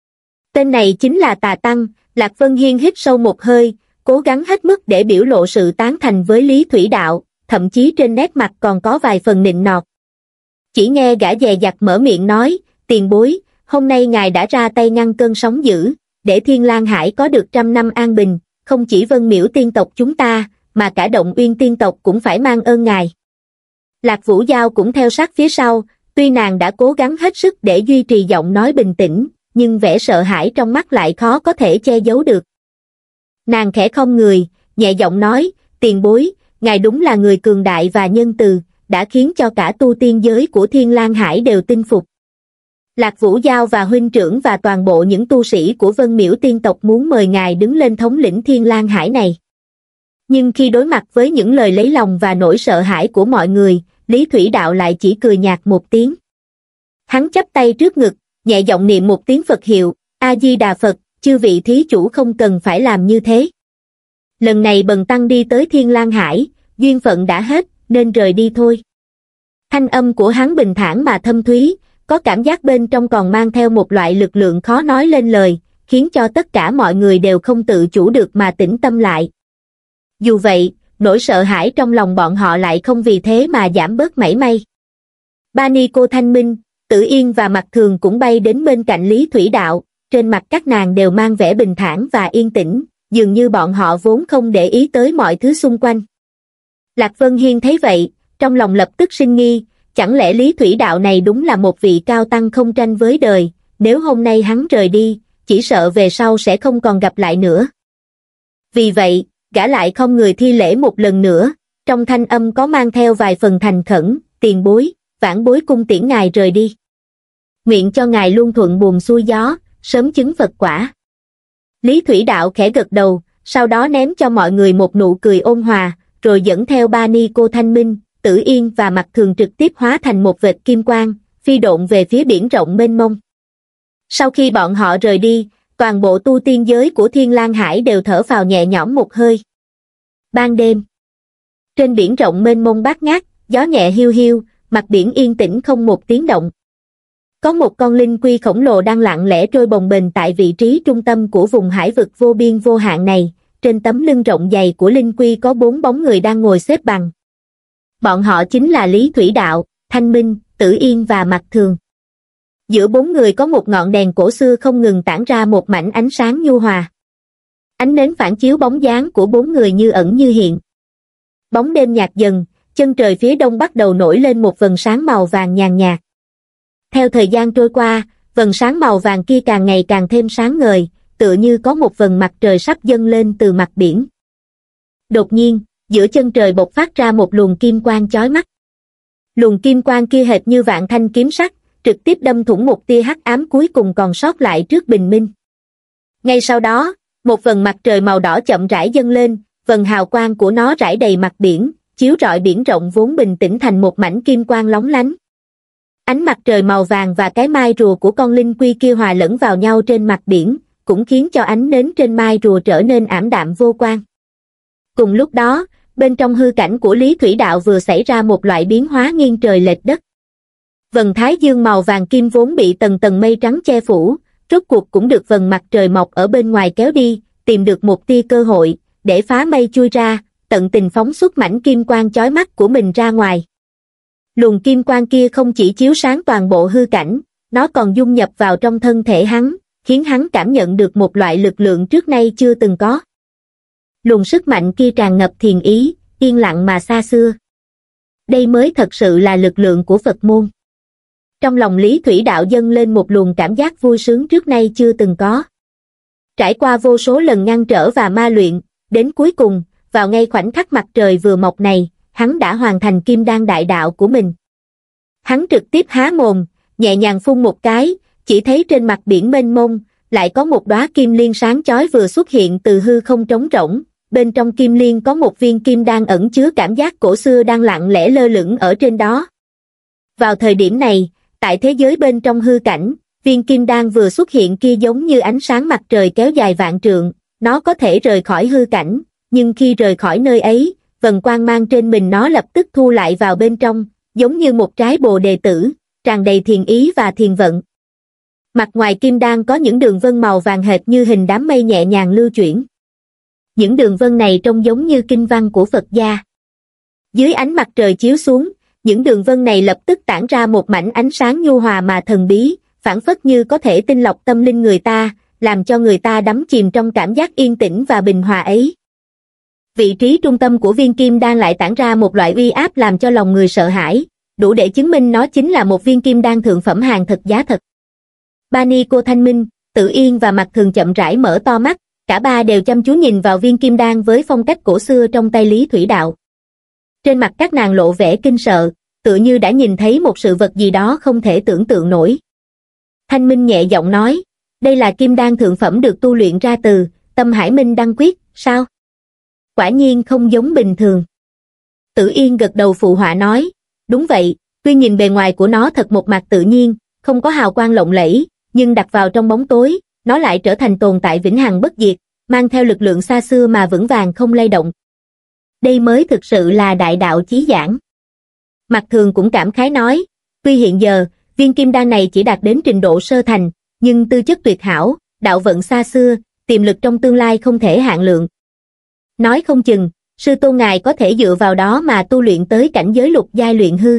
Tên này chính là Tà Tăng. Lạc Vân Hiên hít sâu một hơi, cố gắng hết mức để biểu lộ sự tán thành với Lý Thủy Đạo, thậm chí trên nét mặt còn có vài phần nịnh nọt. Chỉ nghe gã dè dặt mở miệng nói, tiền bối, hôm nay ngài đã ra tay ngăn cơn sóng dữ, để Thiên Lang Hải có được trăm năm an bình, không chỉ Vân Miễu tiên tộc chúng ta, mà cả Động Uyên tiên tộc cũng phải mang ơn ngài. Lạc Vũ Giao cũng theo sát phía sau, tuy nàng đã cố gắng hết sức để duy trì giọng nói bình tĩnh, nhưng vẻ sợ hãi trong mắt lại khó có thể che giấu được. Nàng khẽ khom người, nhẹ giọng nói, tiền bối, ngài đúng là người cường đại và nhân từ, đã khiến cho cả tu tiên giới của Thiên Lang Hải đều tin phục. Lạc Vũ Giao và huynh trưởng và toàn bộ những tu sĩ của Vân Miễu tiên tộc muốn mời ngài đứng lên thống lĩnh Thiên Lang Hải này. Nhưng khi đối mặt với những lời lấy lòng và nỗi sợ hãi của mọi người, Lý Thủy Đạo lại chỉ cười nhạt một tiếng. Hắn chắp tay trước ngực, nhẹ giọng niệm một tiếng Phật hiệu, A-di-đà Phật, chư vị thí chủ không cần phải làm như thế. Lần này Bần Tăng đi tới Thiên Lang Hải, duyên phận đã hết, nên rời đi thôi. Thanh âm của hắn bình thản mà thâm thúy, có cảm giác bên trong còn mang theo một loại lực lượng khó nói lên lời, khiến cho tất cả mọi người đều không tự chủ được mà tĩnh tâm lại. Dù vậy, nỗi sợ hãi trong lòng bọn họ lại không vì thế mà giảm bớt mảy may. Ba ni cô Thanh Minh, Tử Yên và Mặc Thường cũng bay đến bên cạnh Lý Thủy Đạo, trên mặt các nàng đều mang vẻ bình thản và yên tĩnh, dường như bọn họ vốn không để ý tới mọi thứ xung quanh. Lạc Vân Hiên thấy vậy, trong lòng lập tức sinh nghi, chẳng lẽ Lý Thủy Đạo này đúng là một vị cao tăng không tranh với đời, nếu hôm nay hắn rời đi, chỉ sợ về sau sẽ không còn gặp lại nữa. Vì vậy, gã lại không người thi lễ một lần nữa, trong thanh âm có mang theo vài phần thành khẩn, tiền bối, vãn bối cung tiễn ngài rời đi. Nguyện cho ngài luôn thuận buồm xuôi gió, sớm chứng Phật quả. Lý Thủy Đạo khẽ gật đầu, sau đó ném cho mọi người một nụ cười ôn hòa, rồi dẫn theo ba ni cô Thanh Minh, Tử Yên và Mặc Thường trực tiếp hóa thành một vệt kim quang, phi độn về phía biển rộng mênh mông. Sau khi bọn họ rời đi, toàn bộ tu tiên giới của Thiên Lang Hải đều thở phào nhẹ nhõm một hơi. Ban đêm, trên biển rộng mênh mông bát ngát, gió nhẹ hiu hiu, mặt biển yên tĩnh không một tiếng động. Có một con linh quy khổng lồ đang lặng lẽ trôi bồng bềnh tại vị trí trung tâm của vùng hải vực vô biên vô hạn này, trên tấm lưng rộng dày của linh quy có bốn bóng người đang ngồi xếp bằng. Bọn họ chính là Lý Thủy Đạo, Thanh Minh, Tử Yên và Mặc Thường. Giữa bốn người có một ngọn đèn cổ xưa không ngừng tản ra một mảnh ánh sáng nhu hòa. Ánh nến phản chiếu bóng dáng của bốn người như ẩn như hiện. Bóng đêm nhạt dần, chân trời phía đông bắt đầu nổi lên một vầng sáng màu vàng nhàn nhạt. Theo thời gian trôi qua, vầng sáng màu vàng kia càng ngày càng thêm sáng ngời, tựa như có một vầng mặt trời sắp dâng lên từ mặt biển. Đột nhiên, giữa chân trời bộc phát ra một luồng kim quang chói mắt. Luồng kim quang kia hệt như vạn thanh kiếm sắc, trực tiếp đâm thủng một tia hắc ám cuối cùng còn sót lại trước bình minh. Ngay sau đó, một vầng mặt trời màu đỏ chậm rãi dâng lên, vầng hào quang của nó rải đầy mặt biển, chiếu rọi biển rộng vốn bình tĩnh thành một mảnh kim quang lóng lánh. Ánh mặt trời màu vàng và cái mai rùa của con linh quy kia hòa lẫn vào nhau trên mặt biển, cũng khiến cho ánh nến trên mai rùa trở nên ảm đạm vô quang. Cùng lúc đó, bên trong hư cảnh của Lý Thủy Đạo vừa xảy ra một loại biến hóa nghiêng trời lệch đất. Vầng thái dương màu vàng kim vốn bị tầng tầng mây trắng che phủ, rốt cuộc cũng được vầng mặt trời mọc ở bên ngoài kéo đi, tìm được một tia cơ hội, để phá mây chui ra, tận tình phóng xuất mảnh kim quang chói mắt của mình ra ngoài. Luồng kim quang kia không chỉ chiếu sáng toàn bộ hư cảnh, nó còn dung nhập vào trong thân thể hắn, khiến hắn cảm nhận được một loại lực lượng trước nay chưa từng có. Luồng sức mạnh kia tràn ngập thiền ý, yên lặng mà xa xưa. Đây mới thật sự là lực lượng của Phật môn. Trong lòng Lý Thủy Đạo dâng lên một luồng cảm giác vui sướng trước nay chưa từng có. Trải qua vô số lần ngăn trở và ma luyện, đến cuối cùng, vào ngay khoảnh khắc mặt trời vừa mọc này, hắn đã hoàn thành kim đan đại đạo của mình. Hắn trực tiếp há mồm, nhẹ nhàng phun một cái, chỉ thấy trên mặt biển mênh mông, lại có một đóa kim liên sáng chói vừa xuất hiện từ hư không trống rỗng. Bên trong kim liên có một viên kim đan ẩn chứa cảm giác cổ xưa đang lặng lẽ lơ lửng ở trên đó. Vào thời điểm này, tại thế giới bên trong hư cảnh, viên kim đan vừa xuất hiện kia giống như ánh sáng mặt trời kéo dài vạn trượng, nó có thể rời khỏi hư cảnh, nhưng khi rời khỏi nơi ấy, vầng quang mang trên mình nó lập tức thu lại vào bên trong, giống như một trái bồ đề tử, tràn đầy thiền ý và thiền vận. Mặt ngoài kim đan có những đường vân màu vàng hệt như hình đám mây nhẹ nhàng lưu chuyển. Những đường vân này trông giống như kinh văn của Phật gia. Dưới ánh mặt trời chiếu xuống, những đường vân này lập tức tản ra một mảnh ánh sáng nhu hòa mà thần bí, phảng phất như có thể tinh lọc tâm linh người ta, làm cho người ta đắm chìm trong cảm giác yên tĩnh và bình hòa ấy. Vị trí trung tâm của viên kim đan lại tản ra một loại uy áp làm cho lòng người sợ hãi, đủ để chứng minh nó chính là một viên kim đan thượng phẩm hàng thật giá thật. Bani Cô Thanh Minh, Tử Yên và Mạc Thường chậm rãi mở to mắt, cả ba đều chăm chú nhìn vào viên kim đan với phong cách cổ xưa trong tay Lý Thủy Đạo. Trên mặt các nàng lộ vẻ kinh sợ, tựa như đã nhìn thấy một sự vật gì đó không thể tưởng tượng nổi. Thanh Minh nhẹ giọng nói, đây là kim đan thượng phẩm được tu luyện ra từ Tâm Hải Minh Đăng Quyết, sao? Quả nhiên không giống bình thường. Tử Yên gật đầu phụ họa nói, đúng vậy, tuy nhìn bề ngoài của nó thật một mặt tự nhiên, không có hào quang lộng lẫy, nhưng đặt vào trong bóng tối, nó lại trở thành tồn tại vĩnh hằng bất diệt, mang theo lực lượng xa xưa mà vững vàng không lay động. Đây mới thực sự là đại đạo chí giảng. Mạc Thường cũng cảm khái nói, tuy hiện giờ, viên kim đan này chỉ đạt đến trình độ sơ thành, nhưng tư chất tuyệt hảo, đạo vận xa xưa, tiềm lực trong tương lai không thể hạn lượng. Nói không chừng, sư tôn ngài có thể dựa vào đó mà tu luyện tới cảnh giới lục giai luyện hư.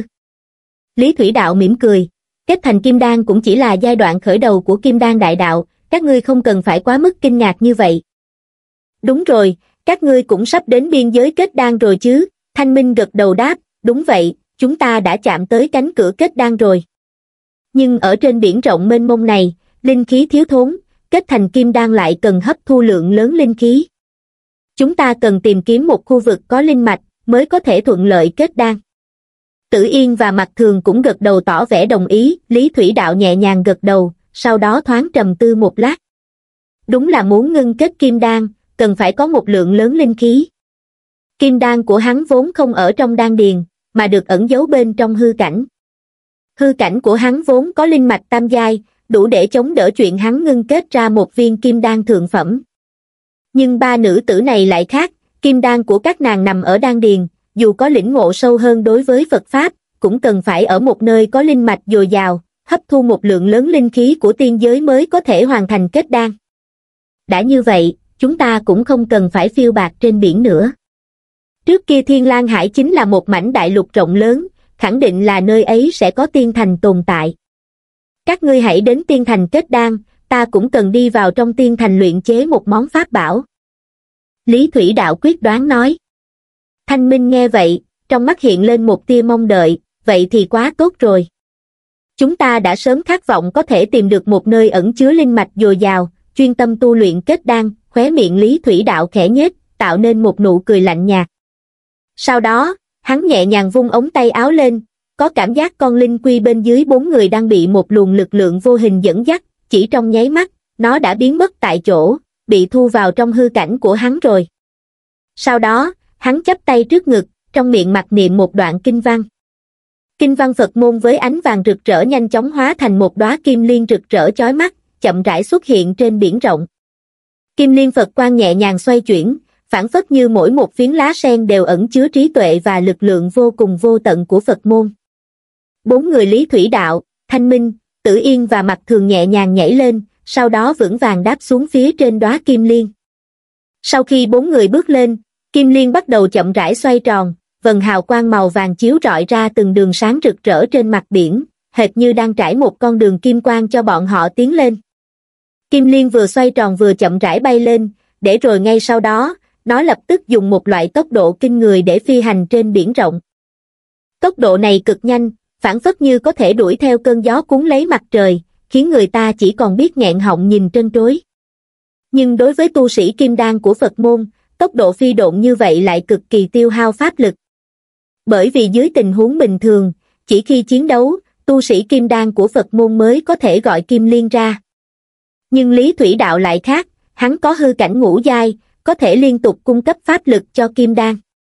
Lý Thủy Đạo mỉm cười, kết thành kim đan cũng chỉ là giai đoạn khởi đầu của kim đan đại đạo, các ngươi không cần phải quá mức kinh ngạc như vậy. Đúng rồi, các ngươi cũng sắp đến biên giới kết đan rồi chứ, Thanh Minh gật đầu đáp, đúng vậy, chúng ta đã chạm tới cánh cửa kết đan rồi. Nhưng ở trên biển rộng mênh mông này, linh khí thiếu thốn, kết thành kim đan lại cần hấp thu lượng lớn linh khí. Chúng ta cần tìm kiếm một khu vực có linh mạch, mới có thể thuận lợi kết đan. Tử Yên và Mạc Thường cũng gật đầu tỏ vẻ đồng ý, Lý Thủy Đạo nhẹ nhàng gật đầu, sau đó thoáng trầm tư một lát. Đúng là muốn ngưng kết kim đan, cần phải có một lượng lớn linh khí. Kim đan của hắn vốn không ở trong đan điền, mà được ẩn giấu bên trong hư cảnh. Hư cảnh của hắn vốn có linh mạch tam giai, đủ để chống đỡ chuyện hắn ngưng kết ra một viên kim đan thượng phẩm. Nhưng ba nữ tử này lại khác, kim đan của các nàng nằm ở đan điền, dù có lĩnh ngộ sâu hơn đối với Phật Pháp, cũng cần phải ở một nơi có linh mạch dồi dào, hấp thu một lượng lớn linh khí của tiên giới mới có thể hoàn thành kết đan. Đã như vậy, chúng ta cũng không cần phải phiêu bạt trên biển nữa. Trước kia Thiên Lang Hải chính là một mảnh đại lục rộng lớn, khẳng định là nơi ấy sẽ có tiên thành tồn tại. Các ngươi hãy đến tiên thành kết đan, ta cũng cần đi vào trong tiên thành luyện chế một món pháp bảo. Lý Thủy Đạo quyết đoán nói. Thanh Minh nghe vậy, trong mắt hiện lên một tia mong đợi, vậy thì quá tốt rồi. Chúng ta đã sớm khát vọng có thể tìm được một nơi ẩn chứa linh mạch dồi dào, chuyên tâm tu luyện kết đan, khóe miệng Lý Thủy Đạo khẽ nhếch, tạo nên một nụ cười lạnh nhạt. Sau đó, hắn nhẹ nhàng vung ống tay áo lên, có cảm giác con linh quy bên dưới bốn người đang bị một luồng lực lượng vô hình dẫn dắt, chỉ trong nháy mắt, nó đã biến mất tại chỗ, bị thu vào trong hư cảnh của hắn rồi. Sau đó, hắn chắp tay trước ngực, trong miệng mặc niệm một đoạn kinh văn. Kinh văn Phật môn với ánh vàng rực rỡ nhanh chóng hóa thành một đóa kim liên rực rỡ chói mắt, chậm rãi xuất hiện trên biển rộng. Kim liên Phật quang nhẹ nhàng xoay chuyển, phảng phất như mỗi một phiến lá sen đều ẩn chứa trí tuệ và lực lượng vô cùng vô tận của Phật môn. Bốn người Lý Thủy Đạo, Thanh Minh, Tử Yên và Mặc Thường nhẹ nhàng nhảy lên, sau đó vững vàng đáp xuống phía trên đóa kim liên. Sau khi bốn người bước lên, kim liên bắt đầu chậm rãi xoay tròn, vầng hào quang màu vàng chiếu rọi ra từng đường sáng rực rỡ trên mặt biển, hệt như đang trải một con đường kim quang cho bọn họ tiến lên. Kim liên vừa xoay tròn vừa chậm rãi bay lên, để rồi ngay sau đó, nó lập tức dùng một loại tốc độ kinh người để phi hành trên biển rộng. Tốc độ này cực nhanh, phảng phất như có thể đuổi theo cơn gió cuốn lấy mặt trời, khiến người ta chỉ còn biết nghẹn họng nhìn trân trối. Nhưng đối với tu sĩ kim đan của Phật môn, tốc độ phi độn như vậy lại cực kỳ tiêu hao pháp lực. Bởi vì dưới tình huống bình thường, chỉ khi chiến đấu, tu sĩ kim đan của Phật môn mới có thể gọi kim liên ra. Nhưng Lý Thủy Đạo lại khác, hắn có hư cảnh ngũ giai, có thể liên tục cung cấp pháp lực cho kim đan.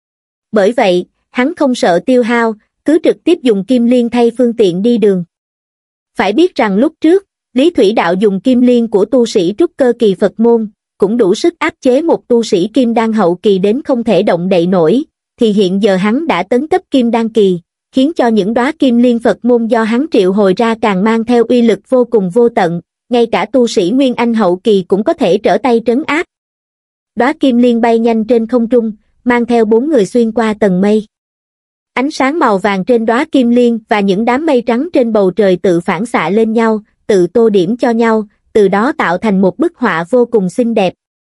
Bởi vậy, hắn không sợ tiêu hao, cứ trực tiếp dùng kim liên thay phương tiện đi đường. Phải biết rằng lúc trước, Lý Thủy Đạo dùng kim liên của tu sĩ trúc cơ kỳ Phật môn, cũng đủ sức áp chế một tu sĩ kim đan hậu kỳ đến không thể động đậy nổi, thì hiện giờ hắn đã tấn cấp kim đan kỳ, khiến cho những đóa kim liên Phật môn do hắn triệu hồi ra càng mang theo uy lực vô cùng vô tận, ngay cả tu sĩ Nguyên Anh hậu kỳ cũng có thể trở tay trấn áp. Đóa kim liên bay nhanh trên không trung, mang theo bốn người xuyên qua tầng mây. Ánh sáng màu vàng trên đóa kim liên và những đám mây trắng trên bầu trời tự phản xạ lên nhau, tự tô điểm cho nhau, từ đó tạo thành một bức họa vô cùng xinh đẹp.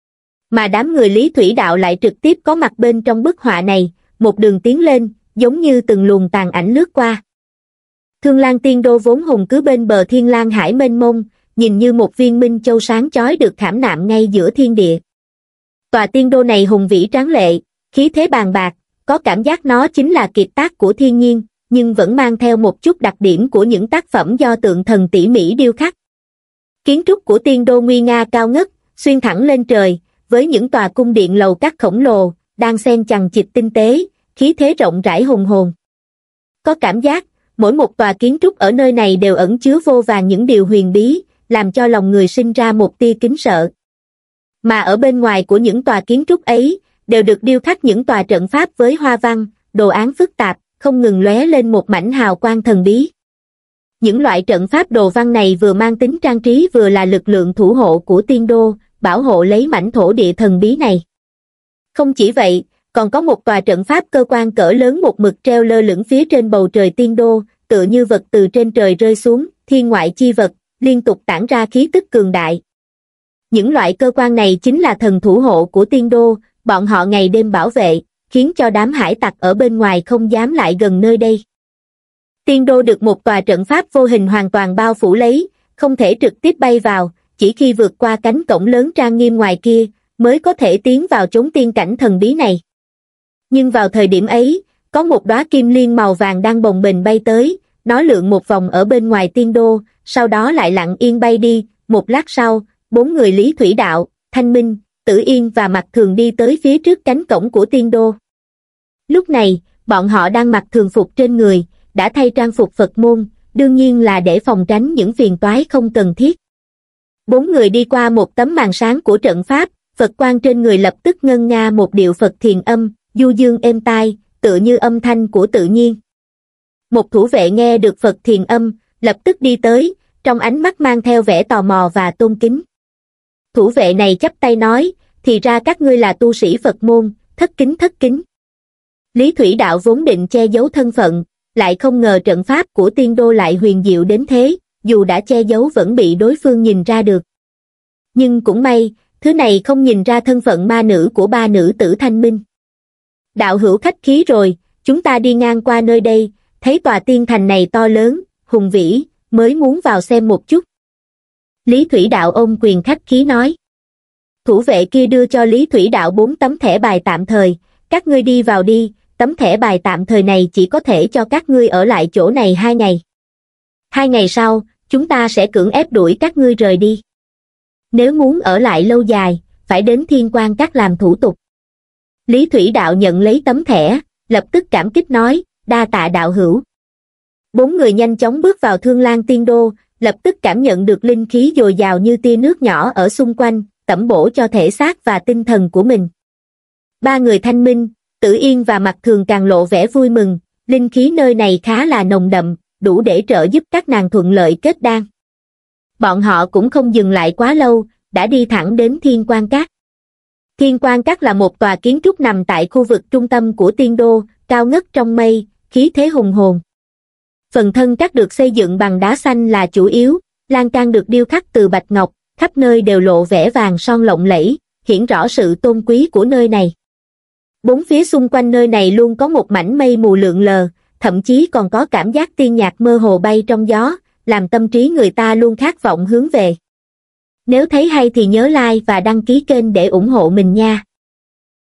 Mà đám người Lý Thủy Đạo lại trực tiếp có mặt bên trong bức họa này, một đường tiến lên, giống như từng luồng tàn ảnh lướt qua. Thương Lan Tiên Đô vốn hùng cứ bên bờ Thiên Lan Hải mênh mông, nhìn như một viên minh châu sáng chói được khảm nạm ngay giữa thiên địa. Tòa tiên đô này hùng vĩ tráng lệ, khí thế bàn bạc, có cảm giác nó chính là kiệt tác của thiên nhiên, nhưng vẫn mang theo một chút đặc điểm của những tác phẩm do tượng thần tỉ mỉ điêu khắc. Kiến trúc của tiên đô nguy nga cao ngất, xuyên thẳng lên trời, với những tòa cung điện lầu các khổng lồ, đang xen chằng chịt tinh tế, khí thế rộng rãi hùng hồn. Có cảm giác, mỗi một tòa kiến trúc ở nơi này đều ẩn chứa vô vàn những điều huyền bí, làm cho lòng người sinh ra một tia kính sợ. Mà ở bên ngoài của những tòa kiến trúc ấy, đều được điêu khắc những tòa trận pháp với hoa văn, đồ án phức tạp, không ngừng lóe lên một mảnh hào quang thần bí. Những loại trận pháp đồ văn này vừa mang tính trang trí vừa là lực lượng thủ hộ của tiên đô, bảo hộ lấy mảnh thổ địa thần bí này. Không chỉ vậy, còn có một tòa trận pháp cơ quan cỡ lớn một mực treo lơ lửng phía trên bầu trời tiên đô, tựa như vật từ trên trời rơi xuống, thiên ngoại chi vật, liên tục tản ra khí tức cường đại. Những loại cơ quan này chính là thần thủ hộ của tiên đô, bọn họ ngày đêm bảo vệ, khiến cho đám hải tặc ở bên ngoài không dám lại gần nơi đây. Tiên đô được một tòa trận pháp vô hình hoàn toàn bao phủ lấy, không thể trực tiếp bay vào, chỉ khi vượt qua cánh cổng lớn trang nghiêm ngoài kia, mới có thể tiến vào chốn tiên cảnh thần bí này. Nhưng vào thời điểm ấy, có một đóa kim liên màu vàng đang bồng bềnh bay tới, nó lượn một vòng ở bên ngoài tiên đô, sau đó lại lặng yên bay đi, một lát sau, bốn người Lý Thủy Đạo, Thanh Minh, Tử Yên và Mặc Thường đi tới phía trước cánh cổng của tiên đô. Lúc này, bọn họ đang mặc thường phục trên người, đã thay trang phục Phật môn, đương nhiên là để phòng tránh những phiền toái không cần thiết. Bốn người đi qua một tấm màn sáng của trận pháp, Phật quang trên người lập tức ngân nga một điệu Phật thiền âm, du dương êm tai, tựa như âm thanh của tự nhiên. Một thủ vệ nghe được Phật thiền âm, lập tức đi tới, trong ánh mắt mang theo vẻ tò mò và tôn kính. Thủ vệ này chắp tay nói, thì ra các ngươi là tu sĩ Phật môn, thất kính thất kính. Lý Thủy Đạo vốn định che giấu thân phận, lại không ngờ trận pháp của tiên đô lại huyền diệu đến thế, dù đã che giấu vẫn bị đối phương nhìn ra được. Nhưng cũng may, thứ này không nhìn ra thân phận ma nữ của ba nữ tử Thanh Minh. Đạo hữu khách khí rồi, chúng ta đi ngang qua nơi đây, thấy tòa tiên thành này to lớn, hùng vĩ, mới muốn vào xem một chút. Lý Thủy Đạo ôm quyền khách khí nói. Thủ vệ kia đưa cho Lý Thủy Đạo bốn tấm thẻ bài tạm thời, các ngươi đi vào đi, tấm thẻ bài tạm thời này chỉ có thể cho các ngươi ở lại chỗ này hai ngày. Hai ngày sau, chúng ta sẽ cưỡng ép đuổi các ngươi rời đi. Nếu muốn ở lại lâu dài, phải đến Thiên Quan Các làm thủ tục. Lý Thủy Đạo nhận lấy tấm thẻ, lập tức cảm kích nói, đa tạ đạo hữu. Bốn người nhanh chóng bước vào Thương Lan Tiên Đô, lập tức cảm nhận được linh khí dồi dào như tia nước nhỏ ở xung quanh, tẩm bổ cho thể xác và tinh thần của mình. Ba người Thanh Minh, Tử Yên và Mặc Thường càng lộ vẻ vui mừng, linh khí nơi này khá là nồng đậm, đủ để trợ giúp các nàng thuận lợi kết đan. Bọn họ cũng không dừng lại quá lâu, đã đi thẳng đến Thiên Quan Các. Thiên Quan Các là một tòa kiến trúc nằm tại khu vực trung tâm của Tiên Đô, cao ngất trong mây, khí thế hùng hồn. Phần thân các được xây dựng bằng đá xanh là chủ yếu, lan can được điêu khắc từ bạch ngọc, khắp nơi đều lộ vẻ vàng son lộng lẫy, hiển rõ sự tôn quý của nơi này. Bốn phía xung quanh nơi này luôn có một mảnh mây mù lượn lờ, thậm chí còn có cảm giác tiên nhạc mơ hồ bay trong gió, làm tâm trí người ta luôn khát vọng hướng về. Nếu thấy hay thì nhớ like và đăng ký kênh để ủng hộ mình nha.